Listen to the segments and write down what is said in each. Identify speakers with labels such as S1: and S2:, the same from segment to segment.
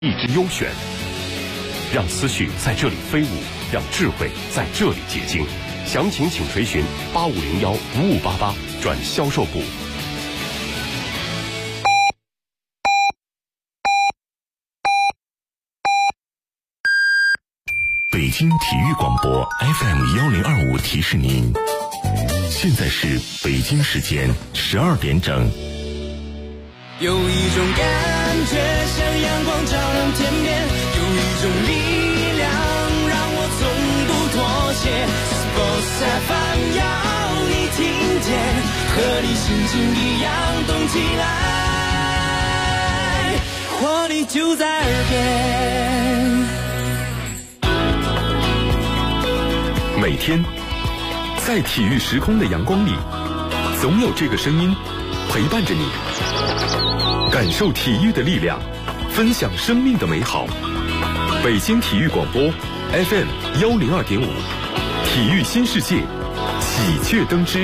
S1: 一支优选，让思绪在这里飞舞，让智慧在这里结晶。详情请垂询8501-5588转销售部。
S2: 北京体育广播 FM1025提示您，现在是北京时间12点整。
S3: 有一种感觉像阳光照亮天边，有一种力量让我从不妥协。Sports FM 要你听见，和你心情一样动起来，活力就在耳边。
S4: 每天在体育时空的阳光里，总有这个声音陪伴着你，感受体育的力量，分享生命的美好。北京体育广播 FM102.5，体育新世界，喜鹊登枝。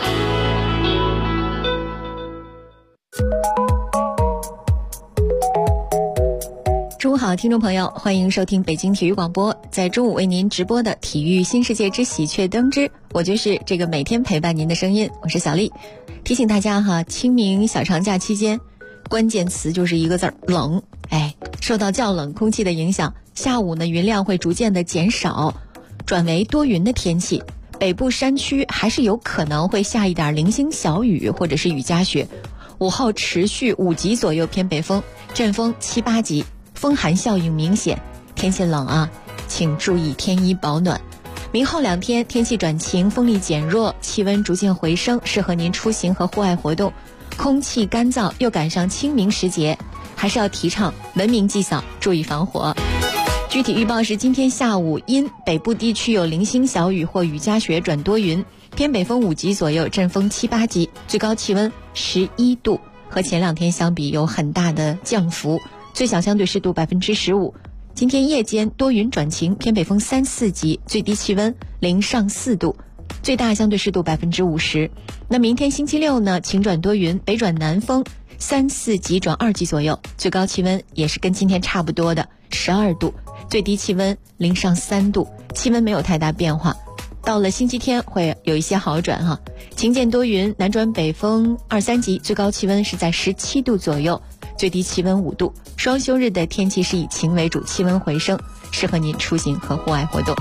S5: 中午好，听众朋友，欢迎收听北京体育广播，在中午为您直播的体育新世界之喜鹊登枝，我就是这个每天陪伴您的声音，我是小丽。提醒大家哈，清明小长假期间，关键词就是一个字儿冷。受到较冷空气的影响，下午呢云量会逐渐的减少，转为多云的天气。北部山区还是有可能会下一点零星小雨或者是雨夹雪。午后持续5级左右偏北风，阵风7、8级。风寒效应明显，天气冷啊，请注意添衣保暖。明后2天天气转晴，风力减弱，气温逐渐回升，适合您出行和户外活动。空气干燥，又赶上清明时节，还是要提倡文明祭扫，注意防火。具体预报是今天下午阴，北部地区有零星小雨或雨夹雪转多云，偏北风5级左右，阵风7、8级，最高气温11度，和前2天相比有很大的降幅。最小相对湿度15%。今天夜间多云转晴，偏北风3、4级，最低气温0上4度，最大相对湿度50%。那明天星期六呢，晴转多云，北转南风3、4级转2级左右，最高气温也是跟今天差不多的12度，最低气温0上3度，气温没有太大变化。到了星期天会有一些好转哈，晴间多云，南转北风2、3级，最高气温是在17度左右，最低气温5度。双休日的天气是以晴为主，气温回升，适合您出行和户外活动。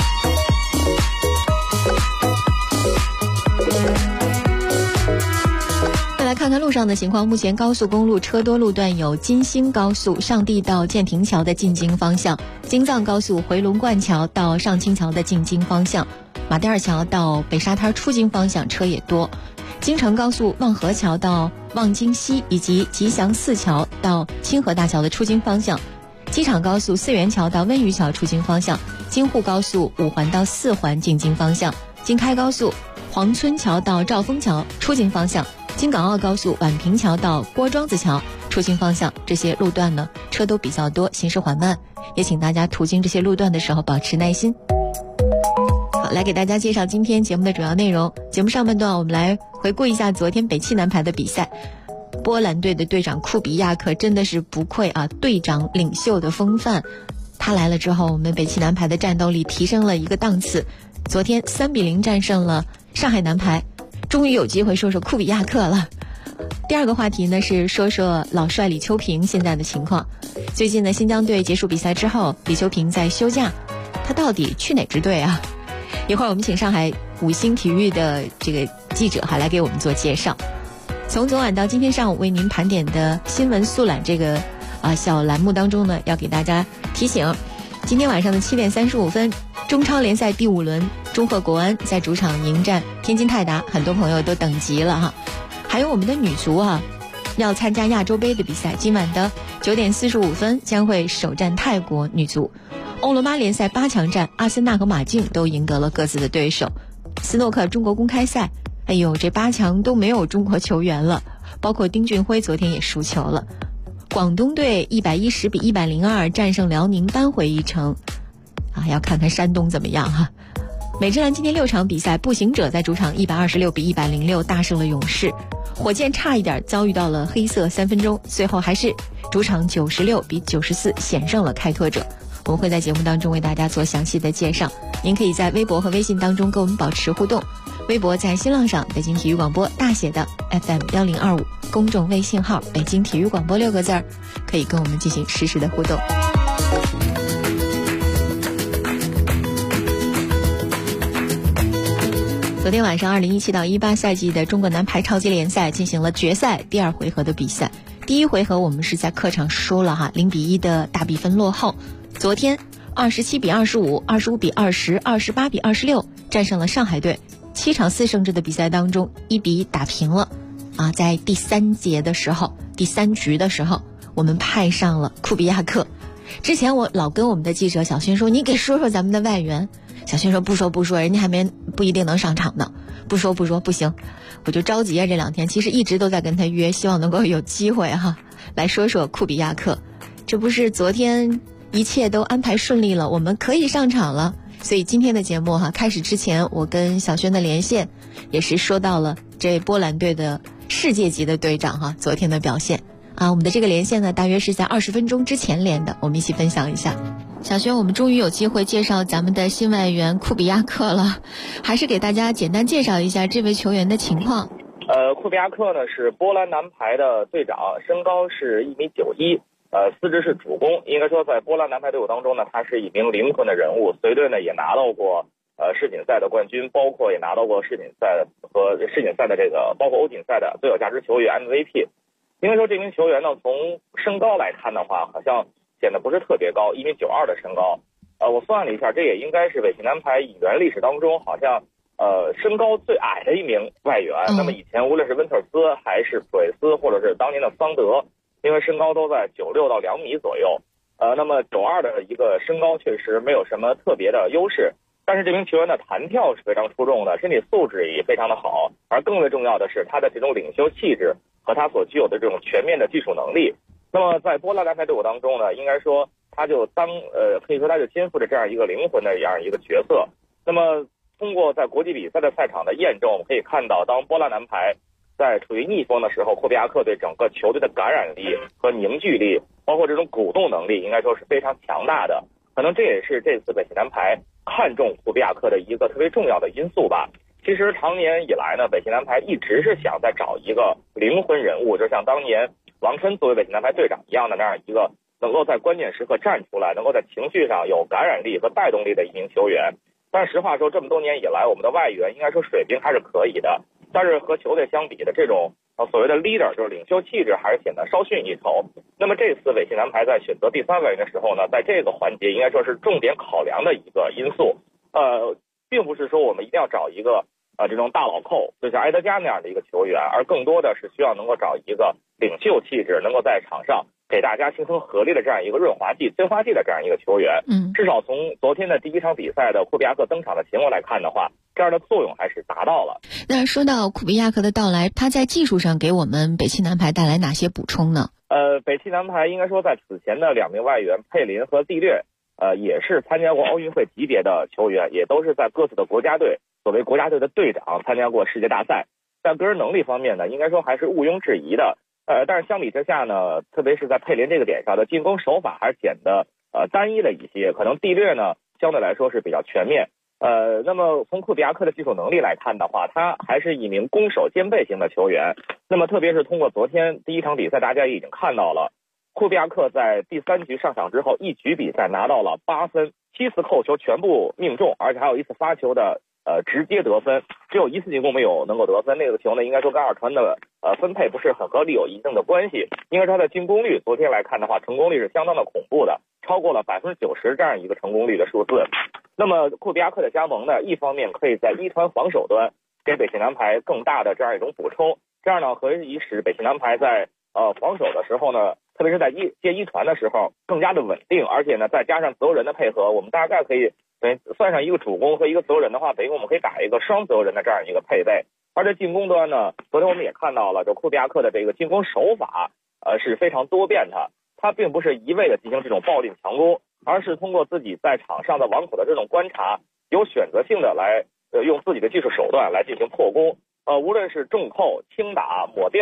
S5: 再来看看路上的情况，目前高速公路车多路段有金星高速上地到建亭桥的进京方向，京藏高速回龙观桥到上清桥的进京方向，马甸二桥到北沙滩出京方向车也多。京承高速望河桥到望京西以及吉祥寺桥到清河大桥的出京方向，机场高速四元桥到温榆桥出京方向，京沪高速5环到4环进京方向，京开高速黄村桥到兆丰桥出京方向，京港澳高速宛平桥到郭庄子桥出京方向。这些路段呢车都比较多，行驶缓慢，也请大家途经这些路段的时候保持耐心。好，来给大家介绍今天节目的主要内容。节目上半段我们来回顾一下昨天北汽男排的比赛。波兰队的队长库比亚克真的是不愧啊队长领袖的风范，他来了之后，我们北汽男排的战斗力提升了一个档次。昨天3-0战胜了上海男排，终于有机会说说库比亚克了。第二个话题呢是说说老帅李秋平现在的情况。最近呢新疆队结束比赛之后，李秋平在休假，他到底去哪支队啊？一会儿我们请上海5星体育的这个记者还来给我们做介绍。从昨晚到今天上午为您盘点的新闻速览这个小栏目当中呢，要给大家提醒，今天晚上的7点35分，中超联赛第5轮，中赫国安在主场迎战天津泰达，很多朋友都等急了哈。还有我们的女足要参加亚洲杯的比赛，今晚的9点45分将会首战泰国女足。欧罗巴联赛8强战，阿森纳和马竞都赢得了各自的对手。斯诺克中国公开赛，这8强都没有中国球员了，包括丁俊晖昨天也输球了。广东队110比102战胜辽宁，扳回一城。要看看山东怎么样哈。美职篮今天6场比赛，步行者在主场126比106大胜了勇士。火箭差一点遭遇到了黑色3分钟，最后还是主场96比94险胜了开拓者。我们会在节目当中为大家做详细的介绍，您可以在微博和微信当中跟我们保持互动。微博在新浪上北京体育广播大写的 FM1025，公众微信号北京体育广播6个字，可以跟我们进行实时的互动。昨天晚上2017到18赛季的中国男排超级联赛进行了决赛第2回合的比赛。第一回合我们是在客场输了0比1的大比分落后。昨天27比25、25比20、28比26战胜了上海队。7场4胜制的比赛当中1比1打平了。在第3节的时候，第3局的时候，我们派上了库比亚克。之前我老跟我们的记者小轩说，你给说说咱们的外援。小轩说不说，人家还不一定能上场呢。不说不行，我就着急这2天其实一直都在跟他约，希望能够有机会来说说库比亚克。这不是昨天一切都安排顺利了，我们可以上场了。所以今天的节目开始之前，我跟小轩的连线也是说到了这波兰队的世界级的队长昨天的表现我们的这个连线呢，大约是在20分钟之前连的，我们一起分享一下。小轩，我们终于有机会介绍咱们的新外援库比亚克了，还是给大家简单介绍一下这位球员的情况。
S6: 库比亚克呢是波兰男排的队长，身高是1米91，司职是主攻。应该说在波兰男排队伍当中呢，他是一名灵魂的人物，随队呢也拿到过世锦赛的冠军，包括也拿到过世锦赛和世锦赛的包括欧锦赛的最有价值球员 MVP。应该说这名球员呢，从身高来看的话，好像显得不是特别高，1米92的身高。我算了一下，这也应该是北京男排引援历史当中好像身高最矮的一名外援。那么以前无论是温特斯还是普雷斯，或者是当年的桑德，因为身高都在96到2米左右。那么92的一个身高确实没有什么特别的优势，但是这名球员的弹跳是非常出众的，身体素质也非常的好，而更为重要的是他的这种领袖气质和他所具有的这种全面的技术能力。那么在波兰男排队伍当中呢，应该说他就可以说他就肩负着这样一个灵魂的这样一个角色。那么通过在国际比赛的赛场的验证，我们可以看到，当波兰男排在处于逆风的时候，库比亚克对整个球队的感染力和凝聚力，包括这种鼓动能力，应该说是非常强大的。可能这也是这次北京男排看重库比亚克的一个特别重要的因素吧。其实长年以来呢，北京男排一直是想再找一个灵魂人物，就像当年王琛作为北京男排队长一样的那样一个能够在关键时刻站出来，能够在情绪上有感染力和带动力的一名球员。但实话说，这么多年以来，我们的外援应该说水平还是可以的，但是和球队相比的这种所谓的 leader 就是领袖气质还是显得稍逊一筹。那么这次北京男排在选择第3外援的时候呢，在这个环节应该说是重点考量的一个因素。并不是说我们一定要找一个这种大老扣，就像埃德加那样的一个球员，而更多的是需要能够找一个领袖气质，能够在场上给大家形成合力的这样一个润滑剂、催化剂的这样一个球员。至少从昨天的第1场比赛的库比亚克登场的情况来看的话，这样的作用还是达到了。
S5: 那说到库比亚克的到来，他在技术上给我们北汽男排带来哪些补充呢？
S6: 北汽男排应该说在此前的2名外援佩林和蒂略也是参加过奥运会级别的球员，也都是在各自的国家队作为国家队的队长参加过世界大赛。在个人能力方面呢，应该说还是毋庸置疑的。但是相比之下呢，特别是在佩林这个点上的进攻手法还是显得单一了一些，可能蒂略呢相对来说是比较全面。那么从库比亚克的技术能力来看的话，他还是一名攻守兼备型的球员。那么特别是通过昨天第1场比赛，大家也已经看到了，库比亚克在第3局上场之后，1局比赛拿到了8分，7次扣球全部命中，而且还有1次发球的直接得分，只有1次进攻没有能够得分。那个球呢，应该说跟二传的分配不是很合理，有一定的关系。应该说他的进攻率昨天来看的话，成功率是相当的恐怖的，超过了90%这样一个成功率的数字。那么库比亚克的加盟呢，一方面可以在1传防守端给北汽男排更大的这样一种补充，这样呢可以使北汽男排在防守的时候呢，特别是在接1传的时候更加的稳定，而且呢再加上自由人的配合，我们大概可以算上一个主攻和一个自由人的话，等于我们可以打一个双自由人的这样一个配备。而在进攻端呢，昨天我们也看到了，这库比亚克的这个进攻手法是非常多变的，他并不是一味的进行这种暴力强攻，而是通过自己在场上的网口的这种观察，有选择性的来用自己的技术手段来进行破攻。无论是重扣、轻打、抹吊，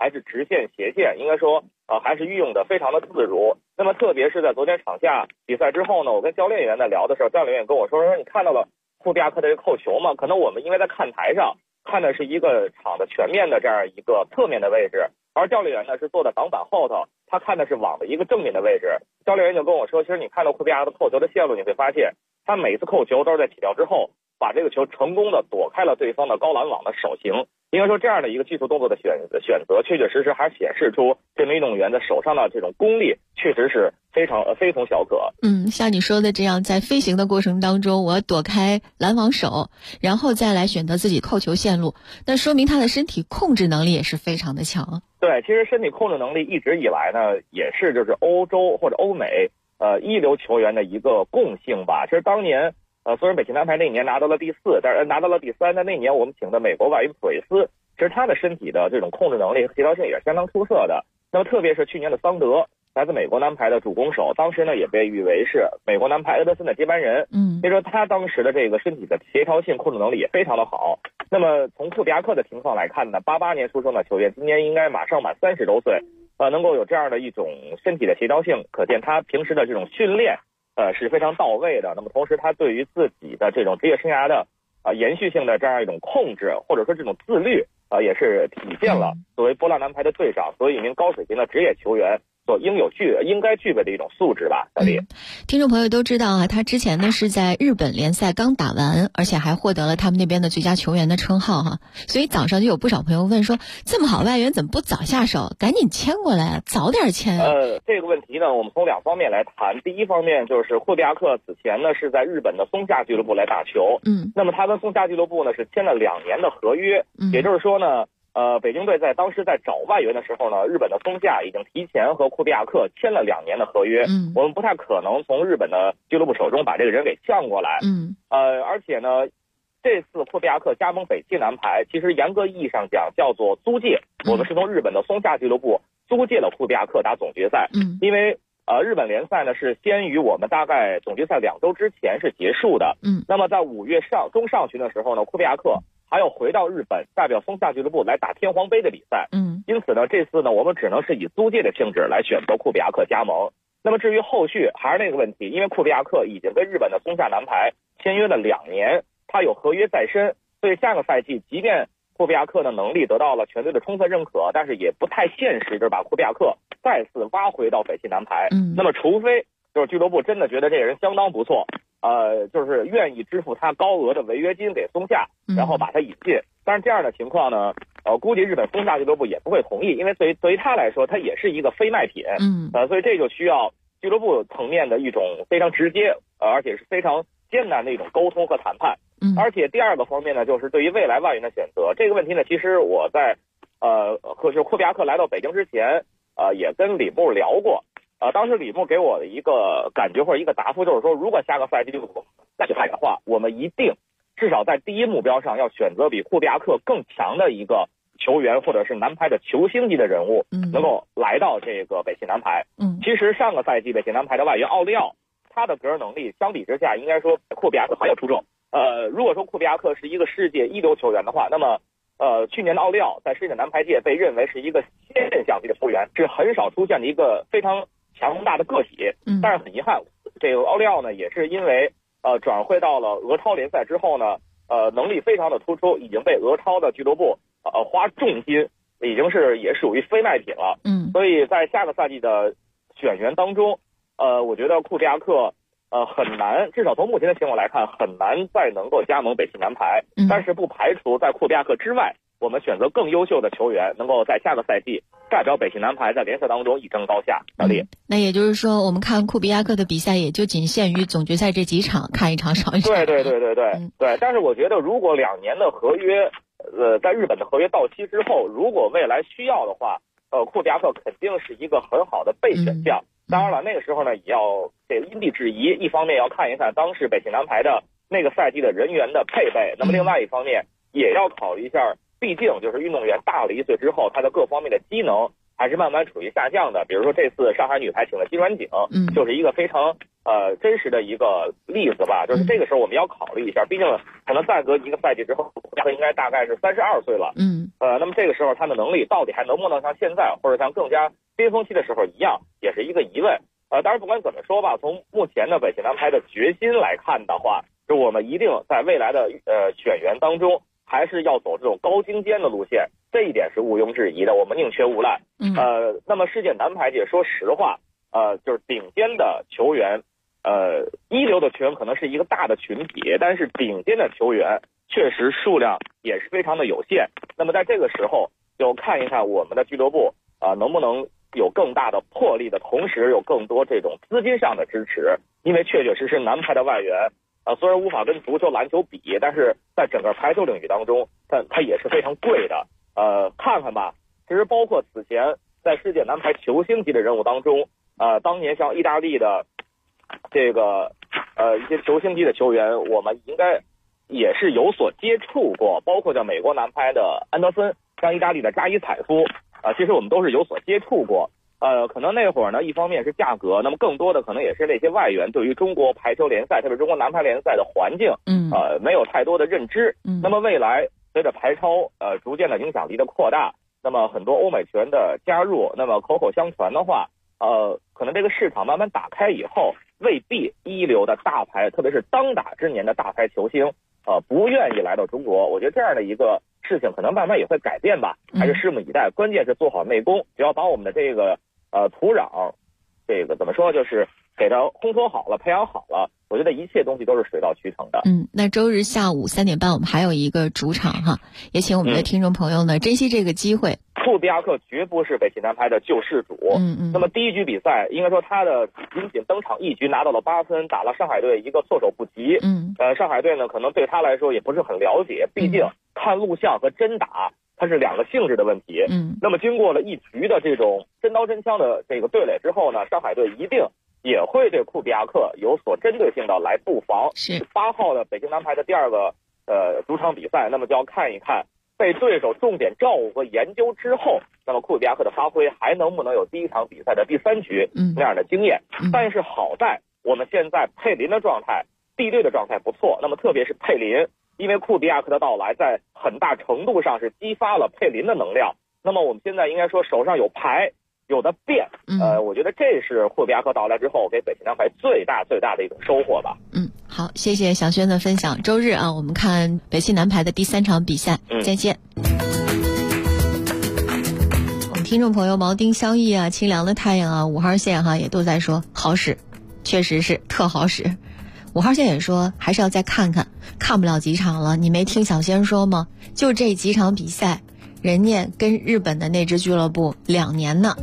S6: 还是直线、斜线，应该说还是运用的非常的自如。那么特别是在昨天场下比赛之后呢，我跟教练员在聊的时候，教练员跟我说你看到了库比亚克的这个扣球吗？可能我们因为在看台上看的是一个场的全面的这样一个侧面的位置，而教练员呢是坐在挡板后头，他看的是网的一个正面的位置。教练员就跟我说，其实你看到库比亚克的扣球的线路，你会发现他每次扣球都是在起跳之后把这个球成功的躲开了对方的高拦网的手型。应该说这样的一个技术动作的选择，确确实实还显示出这名运动员的手上的这种功力确实是非同小可。
S5: 像你说的这样，在飞行的过程当中，我要躲开拦网手，然后再来选择自己扣球线路，那说明他的身体控制能力也是非常的强。
S6: 对，其实身体控制能力一直以来呢，也是就是欧洲或者欧美一流球员的一个共性吧。其实当年虽然北京男排那年拿到了第4，但是拿到了第3，但那年我们请的美国外援普瑞斯，其实他的身体的这种控制能力和协调性也是相当出色的。那么特别是去年的桑德，来自美国男排的主攻手，当时呢也被誉为是美国男排埃德森的接班人。所以说他当时的这个身体的协调性控制能力也非常的好。那么从库比亚克的情况来看呢，88年出生的球员，今年应该马上满30周岁，能够有这样的一种身体的协调性，可见他平时的这种训练是非常到位的。那么同时他对于自己的这种职业生涯的延续性的这样一种控制，或者说这种自律也是体现了作为波兰男排的队长，作为一名高水平的职业球员所应该具备的一种素质吧。小丽，
S5: 听众朋友都知道啊，他之前呢是在日本联赛刚打完，而且还获得了他们那边的最佳球员的称号哈。所以早上就有不少朋友问说，这么好外援怎么不早下手，赶紧签过来啊，早点签啊。
S6: 这个问题呢，我们从2方面来谈。第一方面就是库比亚克此前呢是在日本的松下俱乐部来打球，那么他跟松下俱乐部呢是签了2年的合约，也就是说呢。北京队当时在找外援的时候呢，日本的松下已经提前和库比亚克签了2年的合约，我们不太可能从日本的俱乐部手中把这个人给抢过来，而且呢，这次库比亚克加盟北汽男排，其实严格意义上讲叫做租借，我们是从日本的松下俱乐部租借了库比亚克打总决赛，因为日本联赛呢是先于我们大概总决赛2周之前是结束的，那么在5月中上旬的时候呢，库比亚克还要回到日本代表松下俱乐部来打天皇杯的比赛，因此呢这次呢我们只能是以租借的性质来选择库比亚克加盟。那么至于后续还是那个问题，因为库比亚克已经跟日本的松下男排签约了2年，他有合约在身，所以下个赛季即便库比亚克的能力得到了全队的充分认可，但是也不太现实，就是把库比亚克再次挖回到北汽男排。那么除非就是俱乐部真的觉得这个人相当不错，就是愿意支付他高额的违约金给松下，然后把他引进。但是这样的情况呢，估计日本松下俱乐部也不会同意，因为对于他来说，他也是一个非卖品。所以这就需要俱乐部层面的一种非常直接，而且是非常艰难的一种沟通和谈判。而且第二个方面呢，就是对于未来外援的选择这个问题呢，其实我在就是库比亚克来到北京之前，也跟李木聊过。当时李木给我的一个感觉或者一个答复就是说，如果下个赛季再去派的话，我们一定至少在第一目标上要选择比库比亚克更强的一个球员或者是男排的球星级的人物，能够来到这个北汽男排。其实上个赛季北汽男排的外援奥利奥，他的个人能力相比之下应该说库比亚克还要出众。如果说库比亚克是一个世界一流球员的话，那么去年的奥利奥在世界男排界被认为是一个现象级的球员，是很少出现的一个非常强大的个体。但是很遗憾，这个奥利奥呢也是因为转会到了俄超联赛之后呢，能力非常的突出，已经被俄超的俱乐部花重金，已经也属于非卖品了。所以在下个赛季的选员当中，我觉得库比亚克很难，至少从目前的情况来看，很难再能够加盟北汽男排。但是不排除在库比亚克之外，我们选择更优秀的球员，能够在下个赛季代表北汽男排在联赛当中一争高下。小丽，
S5: 那也就是说，我们看库比亚克的比赛也就仅限于总决赛这几场，看一场少一场。
S6: 对。但是我觉得，如果2年的合约，在日本的合约到期之后，如果未来需要的话，库比亚克肯定是一个很好的备选项。当然了，那个时候呢，也要这个因地制宜，一方面要看一看当时北汽男排的那个赛季的人员的配备，那么另外一方面也要考虑一下，毕竟就是运动员大了1岁之后，他的各方面的机能还是慢慢处于下降的。比如说这次上海女排请了金软景，就是一个非常真实的一个例子吧，就是这个时候我们要考虑一下，毕竟可能再隔一个赛季之后，他应该大概是32岁了，那么这个时候他的能力到底还能不能像现在或者像更加巅峰期的时候一样，也是一个疑问。当然不管怎么说吧，从目前的北汽男排的决心来看的话，就我们一定在未来的选员当中，还是要走这种高精尖的路线，这一点是毋庸置疑的，我们宁缺毋滥。那么世界男排界说实话，就是顶尖的球员，一流的球员可能是一个大的群体，但是顶尖的球员确实数量也是非常的有限。那么在这个时候，就看一看我们的俱乐部能不能有更大的魄力的同时，有更多这种资金上的支持，因为确确实实男排的外援虽然无法跟足球篮球比，但是在整个排球领域当中，它也是非常贵的。看看吧，其实包括此前在世界男排球星级的人物当中，当年像意大利的这个一些球星级的球员，我们应该也是有所接触过，包括像美国男排的安德森，像意大利的扎伊采夫，其实我们都是有所接触过。可能那会儿呢，一方面是价格，那么更多的可能也是那些外援对于中国排球联赛，特别是中国男排联赛的环境，没有太多的认知。那么未来随着排超逐渐的影响力的扩大，那么很多欧美球员的加入，那么口口相传的话，可能这个市场慢慢打开以后，未必一流的大牌，特别是当打之年的大牌球星，不愿意来到中国。我觉得这样的一个事情可能慢慢也会改变吧，还是拭目以待。关键是做好内功，只要把我们的这个土壤，这个怎么说，就是给它烘托好了，培养好了，我觉得一切东西都是水到渠成的。
S5: 那周日下午3点半我们还有一个主场哈，也请我们的听众朋友呢珍惜这个机会。
S6: 库比亚克绝不是北汽男排的救世主。那么第一局比赛，应该说他的仅登场一局拿到了8分，打了上海队一个措手不及。上海队呢可能对他来说也不是很了解，毕竟看录像和真打它是两个性质的问题。那么经过了一局的这种真刀真枪的这个对垒之后呢，上海队一定也会对库比亚克有所针对性的来布防。
S5: 是
S6: 8号的北京男排的第二个主场比赛，那么就要看一看被对手重点照顾和研究之后，那么库比亚克的发挥还能不能有第一场比赛的第3局那样的经验。但是好在我们现在佩林的状态，地队的状态不错，那么特别是佩林，因为库比亚克的到来在很大程度上是激发了佩林的能量，那么我们现在应该说手上有牌有的变。我觉得这是库比亚克到来之后给北汽男排最大的一种收获吧。
S5: 好，谢谢小轩的分享。周日我们看北汽男排的第3场比赛。再见。我们听众朋友毛丁相忆清凉的太阳5号线也都在说好使，确实是特好使。5号线也说还是要再看看，看不了几场了。你没听小轩说吗？就这几场比赛，人家跟日本的那支俱乐部2年呢。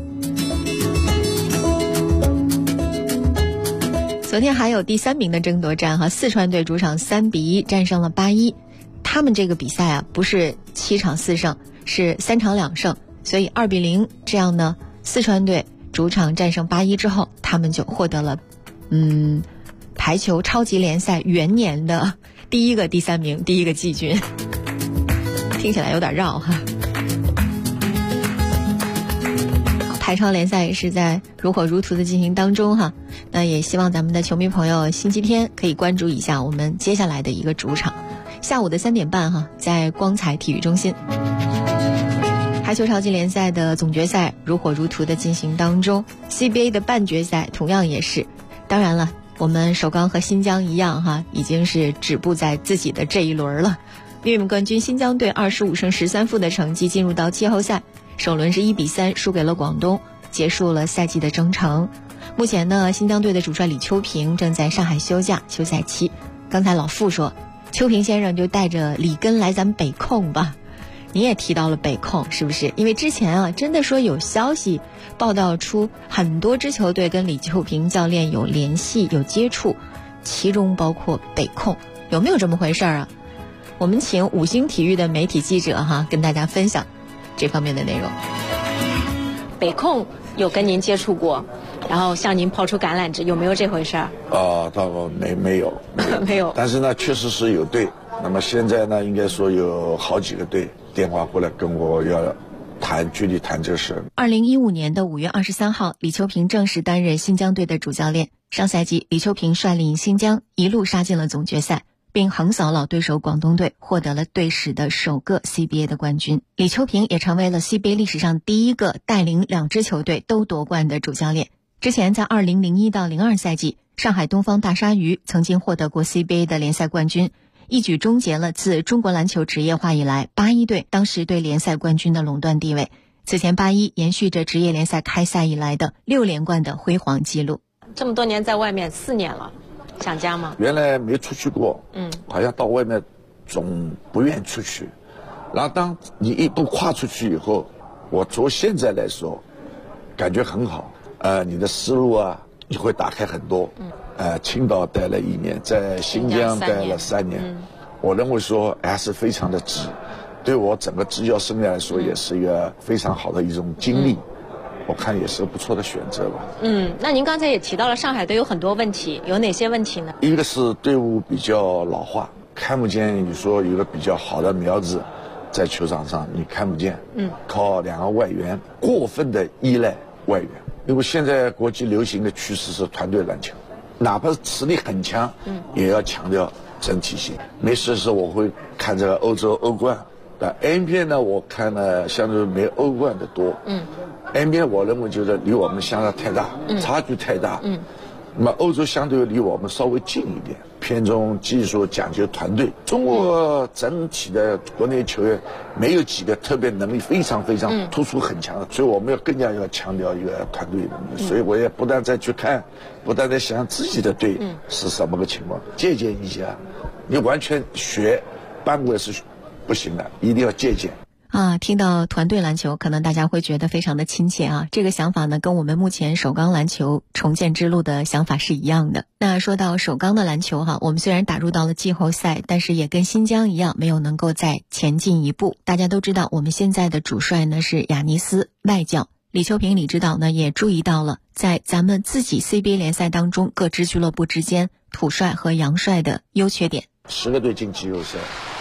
S5: 昨天还有第3名的争夺战四川队主场3-1战胜了81。他们这个比赛不是7场4胜，是3场2胜，所以2-0这样呢，四川队主场战胜81之后，他们就获得了排球超级联赛元年的第一个第3名，第一个季军。听起来有点绕排超联赛也是在如火如荼的进行当中那也希望咱们的球迷朋友星期天可以关注一下我们接下来的一个主场，下午的3点半在光彩体育中心。排球超级联赛的总决赛如火如荼的进行当中， CBA 的半决赛同样也是。当然了，我们首钢和新疆一样已经是止步在自己的这一轮了。卫冕冠军新疆队25胜13负的成绩进入到季后赛，首轮是1-3输给了广东，结束了赛季的征程。目前呢，新疆队的主帅李秋平正在上海休假休赛期。刚才老傅说，秋平先生就带着里根来咱们北控吧。你也提到了北控，是不是？因为之前真的说有消息报道出很多支球队跟李秋平教练有联系有接触，其中包括北控，有没有这么回事我们请5星体育的媒体记者跟大家分享这方面的内容。
S7: 北控有跟您接触过，然后向您抛出橄榄枝，有没有这回事
S8: 倒没有
S7: 没有。
S8: 但是呢，确实是有队。那么现在呢，应该说有好几个队电话过来跟我具体谈这事。
S5: 2015年的5月23号，李秋平正式担任新疆队的主教练。上赛季，李秋平率领新疆一路杀进了总决赛，并横扫老对手广东队，获得了队史的首个 CBA 的冠军。李秋平也成为了 CBA 历史上第一个带领2支球队都夺冠的主教练。之前在2001到02赛季，上海东方大鲨鱼曾经获得过 CBA 的联赛冠军，一举终结了自中国篮球职业化以来81队当时对联赛冠军的垄断地位。此前81延续着职业联赛开赛以来的6连冠的辉煌记录。
S7: 这么多年在外面4年了，想家吗？
S8: 原来没出去过，好像到外面总不愿出去。然后当你一步跨出去以后，我从现在来说，感觉很好。你的思路啊，你会打开很多。青岛待了1年，在新疆待了3年，我认为说还是非常的值，对我整个执教生涯来说也是一个非常好的一种经历。我看也是不错的选择吧。
S7: 那您刚才也提到了上海队有很多问题，有哪些问题呢？
S8: 一个是队伍比较老化，看不见你说有个比较好的苗子在球场上，你看不见。靠2个外援过分的依赖外援，因为现在国际流行的趋势是团队篮球，哪怕是实力很强，也要强调整体性。没事的时候我会看这个欧洲欧冠，但 NBA 呢，我看呢相对没欧冠的多。NBA 我认为就是离我们相差太大，差距太大。那么欧洲相对离我们稍微近一点，偏重技术，讲究团队。中国整体的国内球员没有几个特别能力非常非常突出很强的，所以我们更加要强调一个团队能力。所以我也不断再去看，不断在想自己的队是什么个情况，借鉴一下。你完全学搬过来是不行的，一定要借鉴。
S5: 听到团队篮球，可能大家会觉得非常的亲切啊。这个想法呢，跟我们目前首钢篮球重建之路的想法是一样的。那说到首钢的篮球我们虽然打入到了季后赛，但是也跟新疆一样，没有能够再前进一步。大家都知道，我们现在的主帅呢是亚尼斯外教，李秋平李指导呢也注意到了，在咱们自己 CBA 联赛当中各支俱乐部之间土帅和洋帅的优缺点。
S8: 10个队进季后赛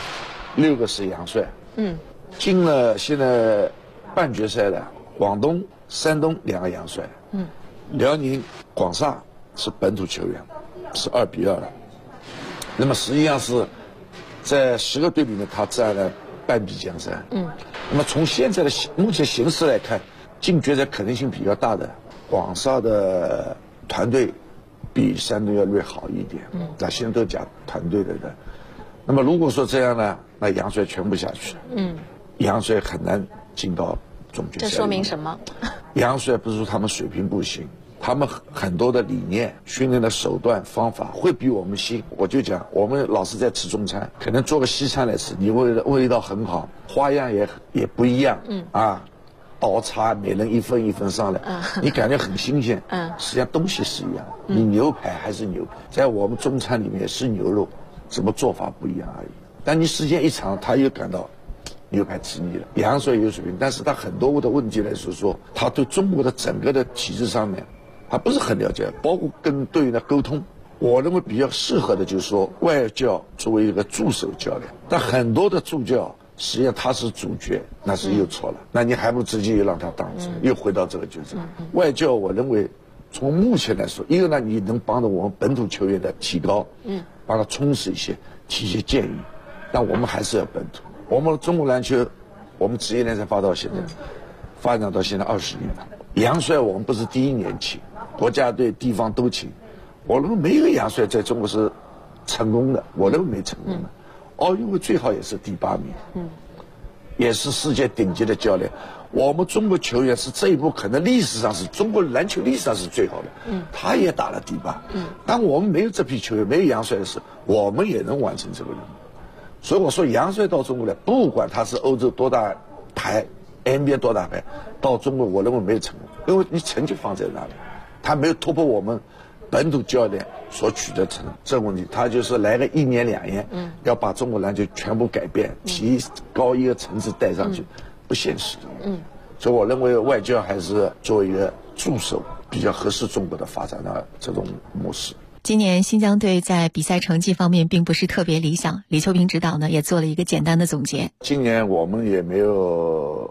S8: ，6个是洋帅。进了现在半决赛的广东、山东2个洋帅，辽宁、广厦是本土球员，是2比2的。那么实际上是在10个队里面，他占了半壁江山。那么从现在的目前形势来看，进决赛可能性比较大的广厦的团队比山东要略好一点。那现在都讲团队的人。那么如果说这样呢，那洋帅全部下去。洋帅很难进到总决赛。
S7: 这说明什么？
S8: 洋帅不是说他们水平不行，他们很多的理念、训练的手段、方法会比我们新。我就讲，我们老是在吃中餐，可能做个西餐来吃，你味道很好，花样也不一样。倒茶每人1分1分上来，你感觉很新鲜。实际上东西是一样，你牛排还是牛排，在我们中餐里面是牛肉，怎么做法不一样而已。但你时间一长，他又感到牛排吃腻了。洋帅有水平，但是他很多的问题来说他对中国的整个的体制上面他不是很了解，包括跟队员的沟通。我认为比较适合的就是说外教作为一个助手教练，但很多的助教实际上他是主角，那是又错了。那你还不直接又让他当主，又回到这个角色。外教我认为从目前来说，一个呢你能帮着我们本土球员的提高，帮他充实一些，提一些建议，但我们还是要本土。我们中国篮球，我们职业联赛发展到现在20年了。洋帅我们不是第1年请，国家队、地方都请。我认为没有洋帅在中国是成功的，我认为没成功的。奥运会最好也是第8名，也是世界顶级的教练。我们中国球员是这一步可能历史上是中国篮球历史上是最好的，他也打了第8。当我们没有这批球员，没有洋帅的时候，我们也能完成这个任务。所以我说洋帅到中国来，不管他是欧洲多大牌 NBA 多大牌，到中国我认为没有成功，因为你成绩放在那里，他没有突破我们本土教练所取得成这个问题。他就是来个1年2年，要把中国篮球全部改变，提高一个层次带上去，不现实。所以我认为外教还是作为一个助手比较合适中国的发展的这种模式。
S5: 今年新疆队在比赛成绩方面并不是特别理想，李秋平指导呢也做了一个简单的总结。
S8: 今年我们也没有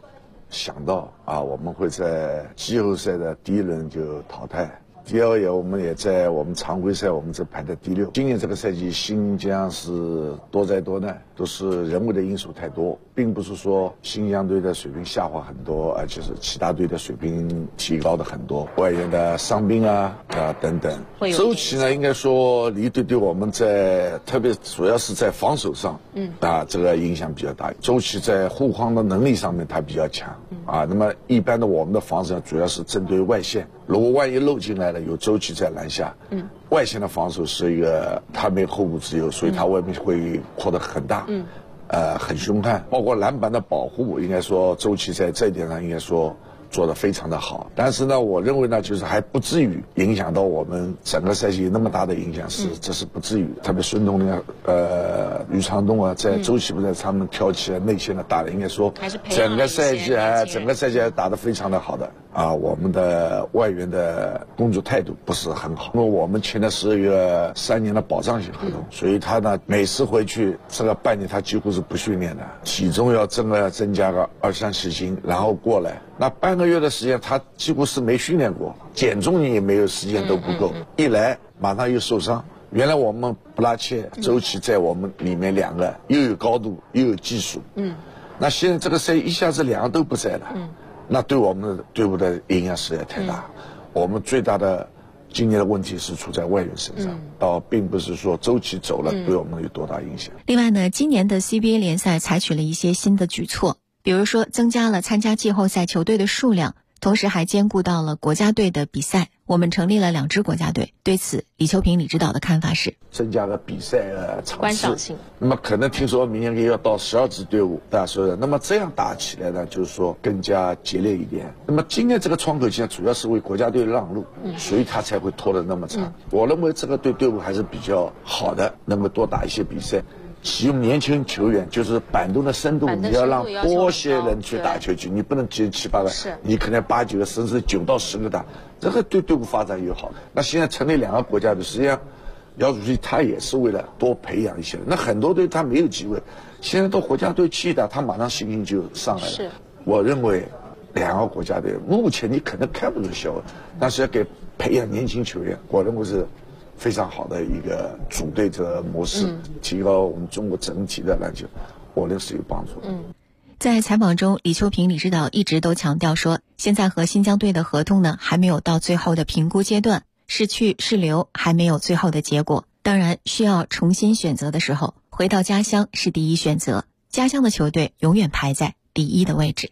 S8: 想到我们会在季后赛的第一轮就淘汰。第二个，我们也在我们常规赛，我们这排在第6。今年这个赛季，新疆是多灾多难，都是人为的因素太多，并不是说新疆队的水平下滑很多，而且是其他队的水平提高的很多，外援的伤病等等。周琦呢，应该说离队对我们特别主要是在防守上，这个影响比较大。周琦在护框的能力上面他比较强，那么一般的我们的防守主要是针对外线，如果万一漏进来了，有周琦在篮下，外线的防守是一个他没有后顾之忧，所以他外面会扩得很大，很凶悍，包括篮板的保护，应该说周琦在这一点上应该说做得非常的好。但是呢，我认为呢，就是还不至于影响到我们整个赛季那么大的影响，这是不至于的。特别孙东呢，吕长东在周琦不在，他们挑起了内线的打的，应该说整个赛季还打得非常的好的。我们的外援的工作态度不是很好，因为我们签的是一个3年的保障性合同，所以他呢每次回去这个半年他几乎是不训练的，体重要增加个20-30斤，然后过来，那半个月的时间他几乎是没训练过，减重也没有时间都不够，一来马上又受伤。原来我们布拉切、周琦在我们里面2个又有高度又有技术，那现在这个赛一下子2个都不在了，那对我们的队伍的影响实在太大。我们最大的今年的问题是出在外援身上，倒并不是说周琦走了对我们有多大影响。
S5: 另外呢，今年的 CBA 联赛采取了一些新的举措，比如说增加了参加季后赛球队的数量，同时还兼顾到了国家队的比赛。我们成立了2支国家队，对此李秋平李指导的看法是：
S8: 增加了比赛场次，
S7: 观赏性。
S8: 那么可能听说明年也要到12支队伍，大家说的，那么这样打起来呢，就是说更加激烈一点。那么今年这个窗口期主要是为国家队让路，所以他才会拖得那么长。我认为这个对队伍还是比较好的，那么多打一些比赛。启用年轻球员，就是板凳的深度，你要让多些人去打球去，你不能7、8个，你可能8、9个，甚至9到10个打，这个对队伍发展有好。那现在成立2个国家队，实际上姚主席他也是为了多培养一些人。那很多队他没有机会，现在到国家队去打，他马上信心就上来了。我认为2个国家队目前你可能看不出效果，但是要给培养年轻球员，我认为是非常好的一个组队的模式，提高我们中国整体的篮球，我认为是有帮助的。
S5: 在采访中，李秋平李指导一直都强调说，现在和新疆队的合同呢还没有到最后的评估阶段，是去是留还没有最后的结果。当然，需要重新选择的时候，回到家乡是第一选择，家乡的球队永远排在第1的位置。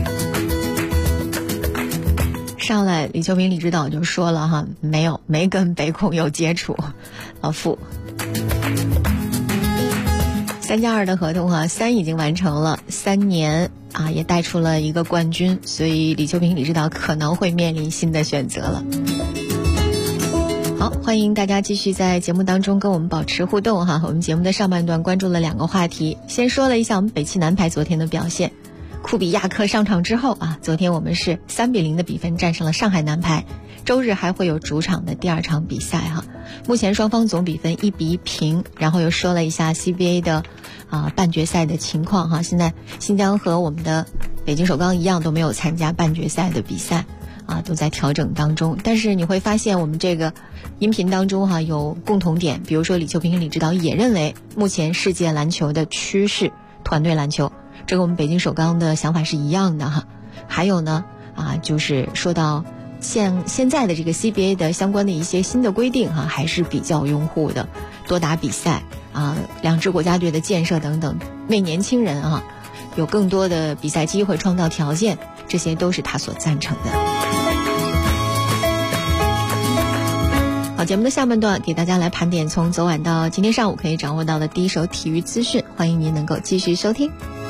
S5: 上来李秋平李指导就说了没跟北控有接触，老傅。3+2的合同3已经完成了，3年也带出了一个冠军，所以李秋平李指导可能会面临新的选择了。好，欢迎大家继续在节目当中跟我们保持互动我们节目的上半段关注了2个话题，先说了一下我们北汽男排昨天的表现。库比亚克上场之后昨天我们是3-0的比分战胜了上海男排，周日还会有主场的第2场比赛目前双方总比分1-1平，然后又说了一下 CBA 的半决赛的情况现在新疆和我们的北京首钢一样都没有参加半决赛的比赛都在调整当中。但是你会发现我们这个音频当中有共同点，比如说李秋平李指导也认为目前世界篮球的趋势团队篮球，这个我们北京首钢的想法是一样的还有呢就是说到像现在的这个 CBA 的相关的一些新的规定还是比较拥护的，多打比赛2支国家队的建设等等，为年轻人有更多的比赛机会创造条件，这些都是他所赞成的。好，节目的下半段给大家来盘点从昨晚到今天上午可以掌握到的第一手体育资讯，欢迎您能够继续收听。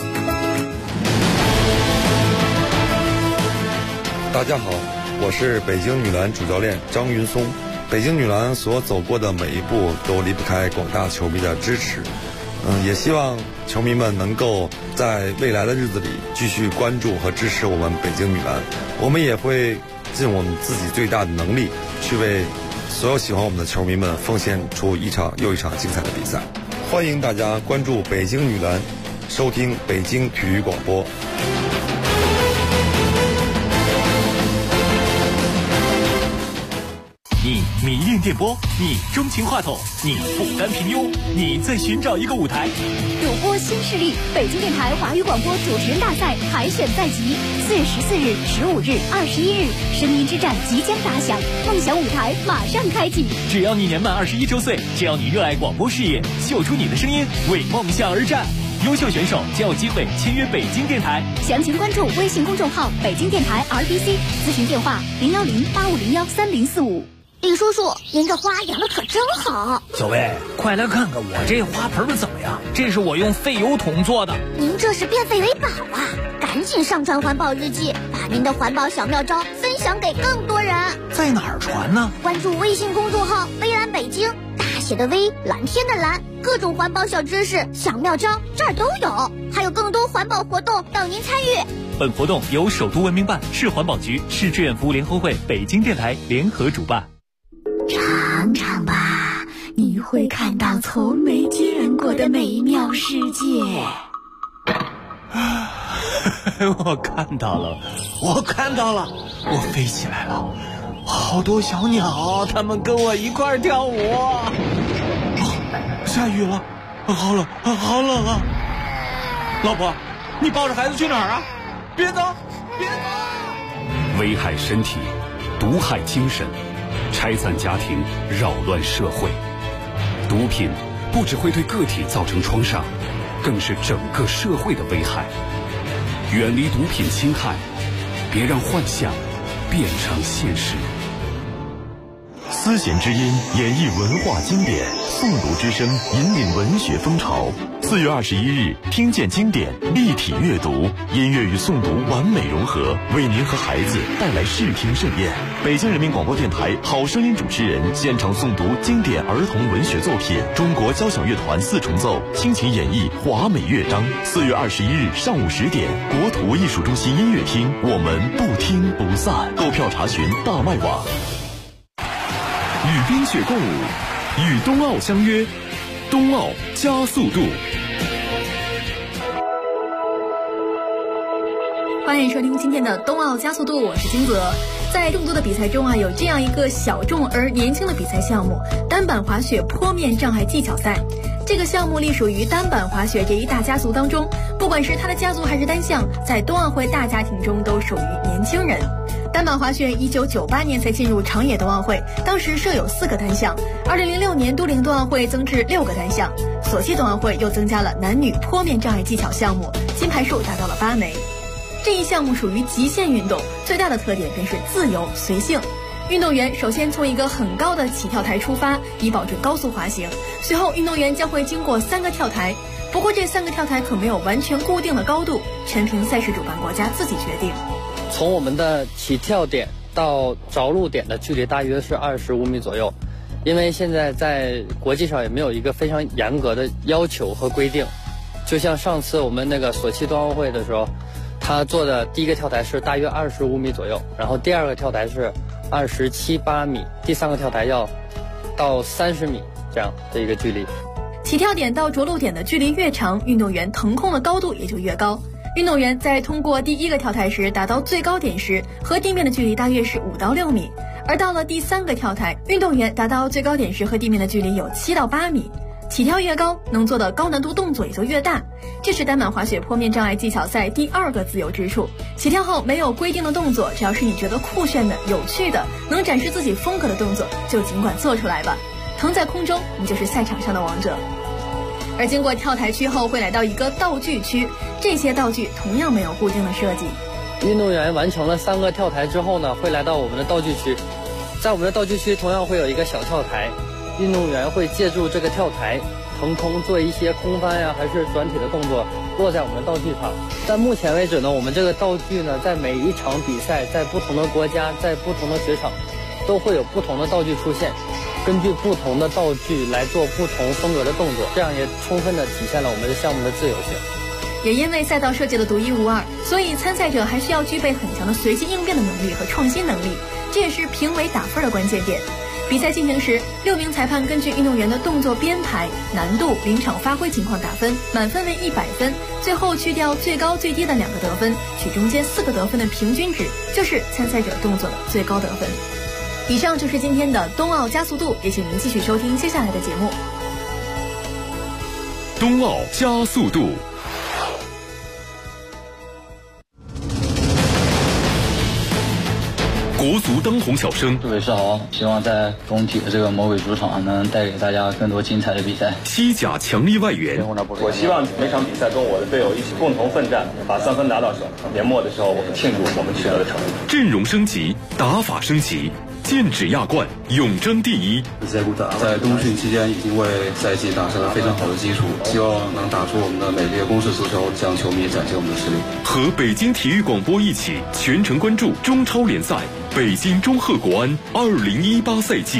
S9: 大家好，我是北京女篮主教练张云松。北京女篮所走过的每一步都离不开广大球迷的支持，也希望球迷们能够在未来的日子里继续关注和支持我们北京女篮。我们也会尽我们自己最大的能力去为所有喜欢我们的球迷们奉献出一场又一场精彩的比赛。欢迎大家关注北京女篮，收听北京体育广播。
S10: 你迷恋电波，你钟情话筒，你不甘平庸，你在寻找一个舞台。
S11: 主播新势力，北京电台华语广播主持人大赛海选在即，4月14日、15日、21日，声音之战即将打响，梦想舞台马上开启。
S10: 只要你年满21周岁，只要你热爱广播事业，秀出你的声音，为梦想而战。优秀选手将有机会签约北京电台。
S11: 详情关注微信公众号北京电台 RBC， 咨询电话010-8501-3045。李叔叔，您这花养的可真好。
S12: 小薇，快来看看我这花盆怎么样？这是我用废油桶做的。
S11: 您这是变废为宝啊！赶紧上传环保日记，把您的环保小妙招分享给更多人。
S12: 在哪儿传呢？
S11: 关注微信公众号微蓝北京，大写的微，蓝天的蓝，各种环保小知识、小妙招这儿都有，还有更多环保活动等您参与。
S10: 本活动由首都文明办、市环保局、市志愿服务联合会、北京电台联合主办。
S11: 尝尝吧，你会看到从没见过的美妙世界。
S10: 我看到了，我飞起来了，好多小鸟，它们跟我一块儿跳舞。下雨了，好冷啊！老婆，你抱着孩子去哪儿啊？别走！
S1: 危害身体，毒害精神，拆散家庭，扰乱社会。毒品不只会对个体造成创伤，更是整个社会的危害。远离毒品侵害，别让幻想变成现实。
S2: 思贤之音演绎文化经典，诵读之声引领文学风潮。4月21日，听见经典，立体阅读，音乐与诵读完美融合，为您和孩子带来视听盛宴。北京人民广播电台好声音主持人现场诵读经典儿童文学作品，中国交响乐团4重奏倾情演绎华美乐章。4月21日上午10点，国土艺术中心音乐厅，我们不听不散。购票查询大麦网。
S4: 与冰雪共舞，与冬奥相约，冬奥加速度。
S13: 欢迎收听今天的冬奥加速度，我是金泽。在众多的比赛中有这样一个小众而年轻的比赛项目——单板滑雪坡面障碍技巧赛。这个项目隶属于单板滑雪这一大家族当中，不管是它的家族还是单项，在冬奥会大家庭中都属于年轻人。单板滑雪1998年才进入长野冬奥会，当时设有4个单项。2006年都灵冬奥会增至6个单项，索契冬奥会又增加了男女坡面障碍技巧项目，金牌数达到了8枚。这一项目属于极限运动，最大的特点便是自由随性。运动员首先从一个很高的起跳台出发，以保证高速滑行。随后运动员将会经过3个跳台，不过这3个跳台可没有完全固定的高度，全凭赛事主办国家自己决定。
S14: 从我们的起跳点到着陆点的距离大约是25米左右，因为现在在国际上也没有一个非常严格的要求和规定。就像上次我们那个索契冬奥会的时候，他做的第一个跳台是大约25米左右，然后第二个跳台是27、8米，第3个跳台要到30米这样的一个距离。
S13: 起跳点到着陆点的距离越长，运动员腾空的高度也就越高。运动员在通过第1个跳台时达到最高点时，和地面的距离大约是5到6米，而到了第3个跳台，运动员达到最高点时和地面的距离有7到8米。起跳越高，能做的高难度动作也就越大，这是单板滑雪坡面障碍技巧赛第2个自由之处。起跳后没有规定的动作，只要是你觉得酷炫的、有趣的、能展示自己风格的动作，就尽管做出来吧。腾在空中，你就是赛场上的王者。而经过跳台区后，会来到一个道具区，这些道具同样没有固定的设计。
S14: 运动员完成了3个跳台之后呢，会来到我们的道具区，在我们的道具区同样会有一个小跳台，运动员会借助这个跳台腾空做一些空翻呀，还是转体的动作，落在我们的道具上。但目前为止呢，我们这个道具呢，在每一场比赛，在不同的国家，在不同的雪场，都会有不同的道具出现，根据不同的道具来做不同风格的动作，这样也充分的体现了我们的项目的自由性。
S13: 也因为赛道设计的独一无二，所以参赛者还需要具备很强的随机应变的能力和创新能力，这也是评委打分的关键点。比赛进行时，6名裁判根据运动员的动作编排、难度、临场发挥情况打分，满分为100分，最后去掉最高最低的2个得分，取中间4个得分的平均值，就是参赛者动作的最高得分。 以上就是今天的冬奥加速度，也请您继续收听接下来的节目。
S4: 冬奥加速度。国足当红小生，
S15: 杜伟世豪，希望在工体的这个魔鬼主场能带给大家更多精彩的比赛。
S4: 西甲强力外援，
S16: 我希望每场比赛跟我的队友一起共同奋战，把3分拿到手。年末的时候，我们庆祝我们取得的成绩。
S4: 阵容升级，打法升级，剑指亚冠，永争第一。
S17: 在冬训期间已经为赛季打下了非常好的基础，希望能打出我们的美丽的攻势足球，向球迷展现我们的实力。
S4: 和北京体育广播一起全程关注中超联赛北京中赫国安2018赛季。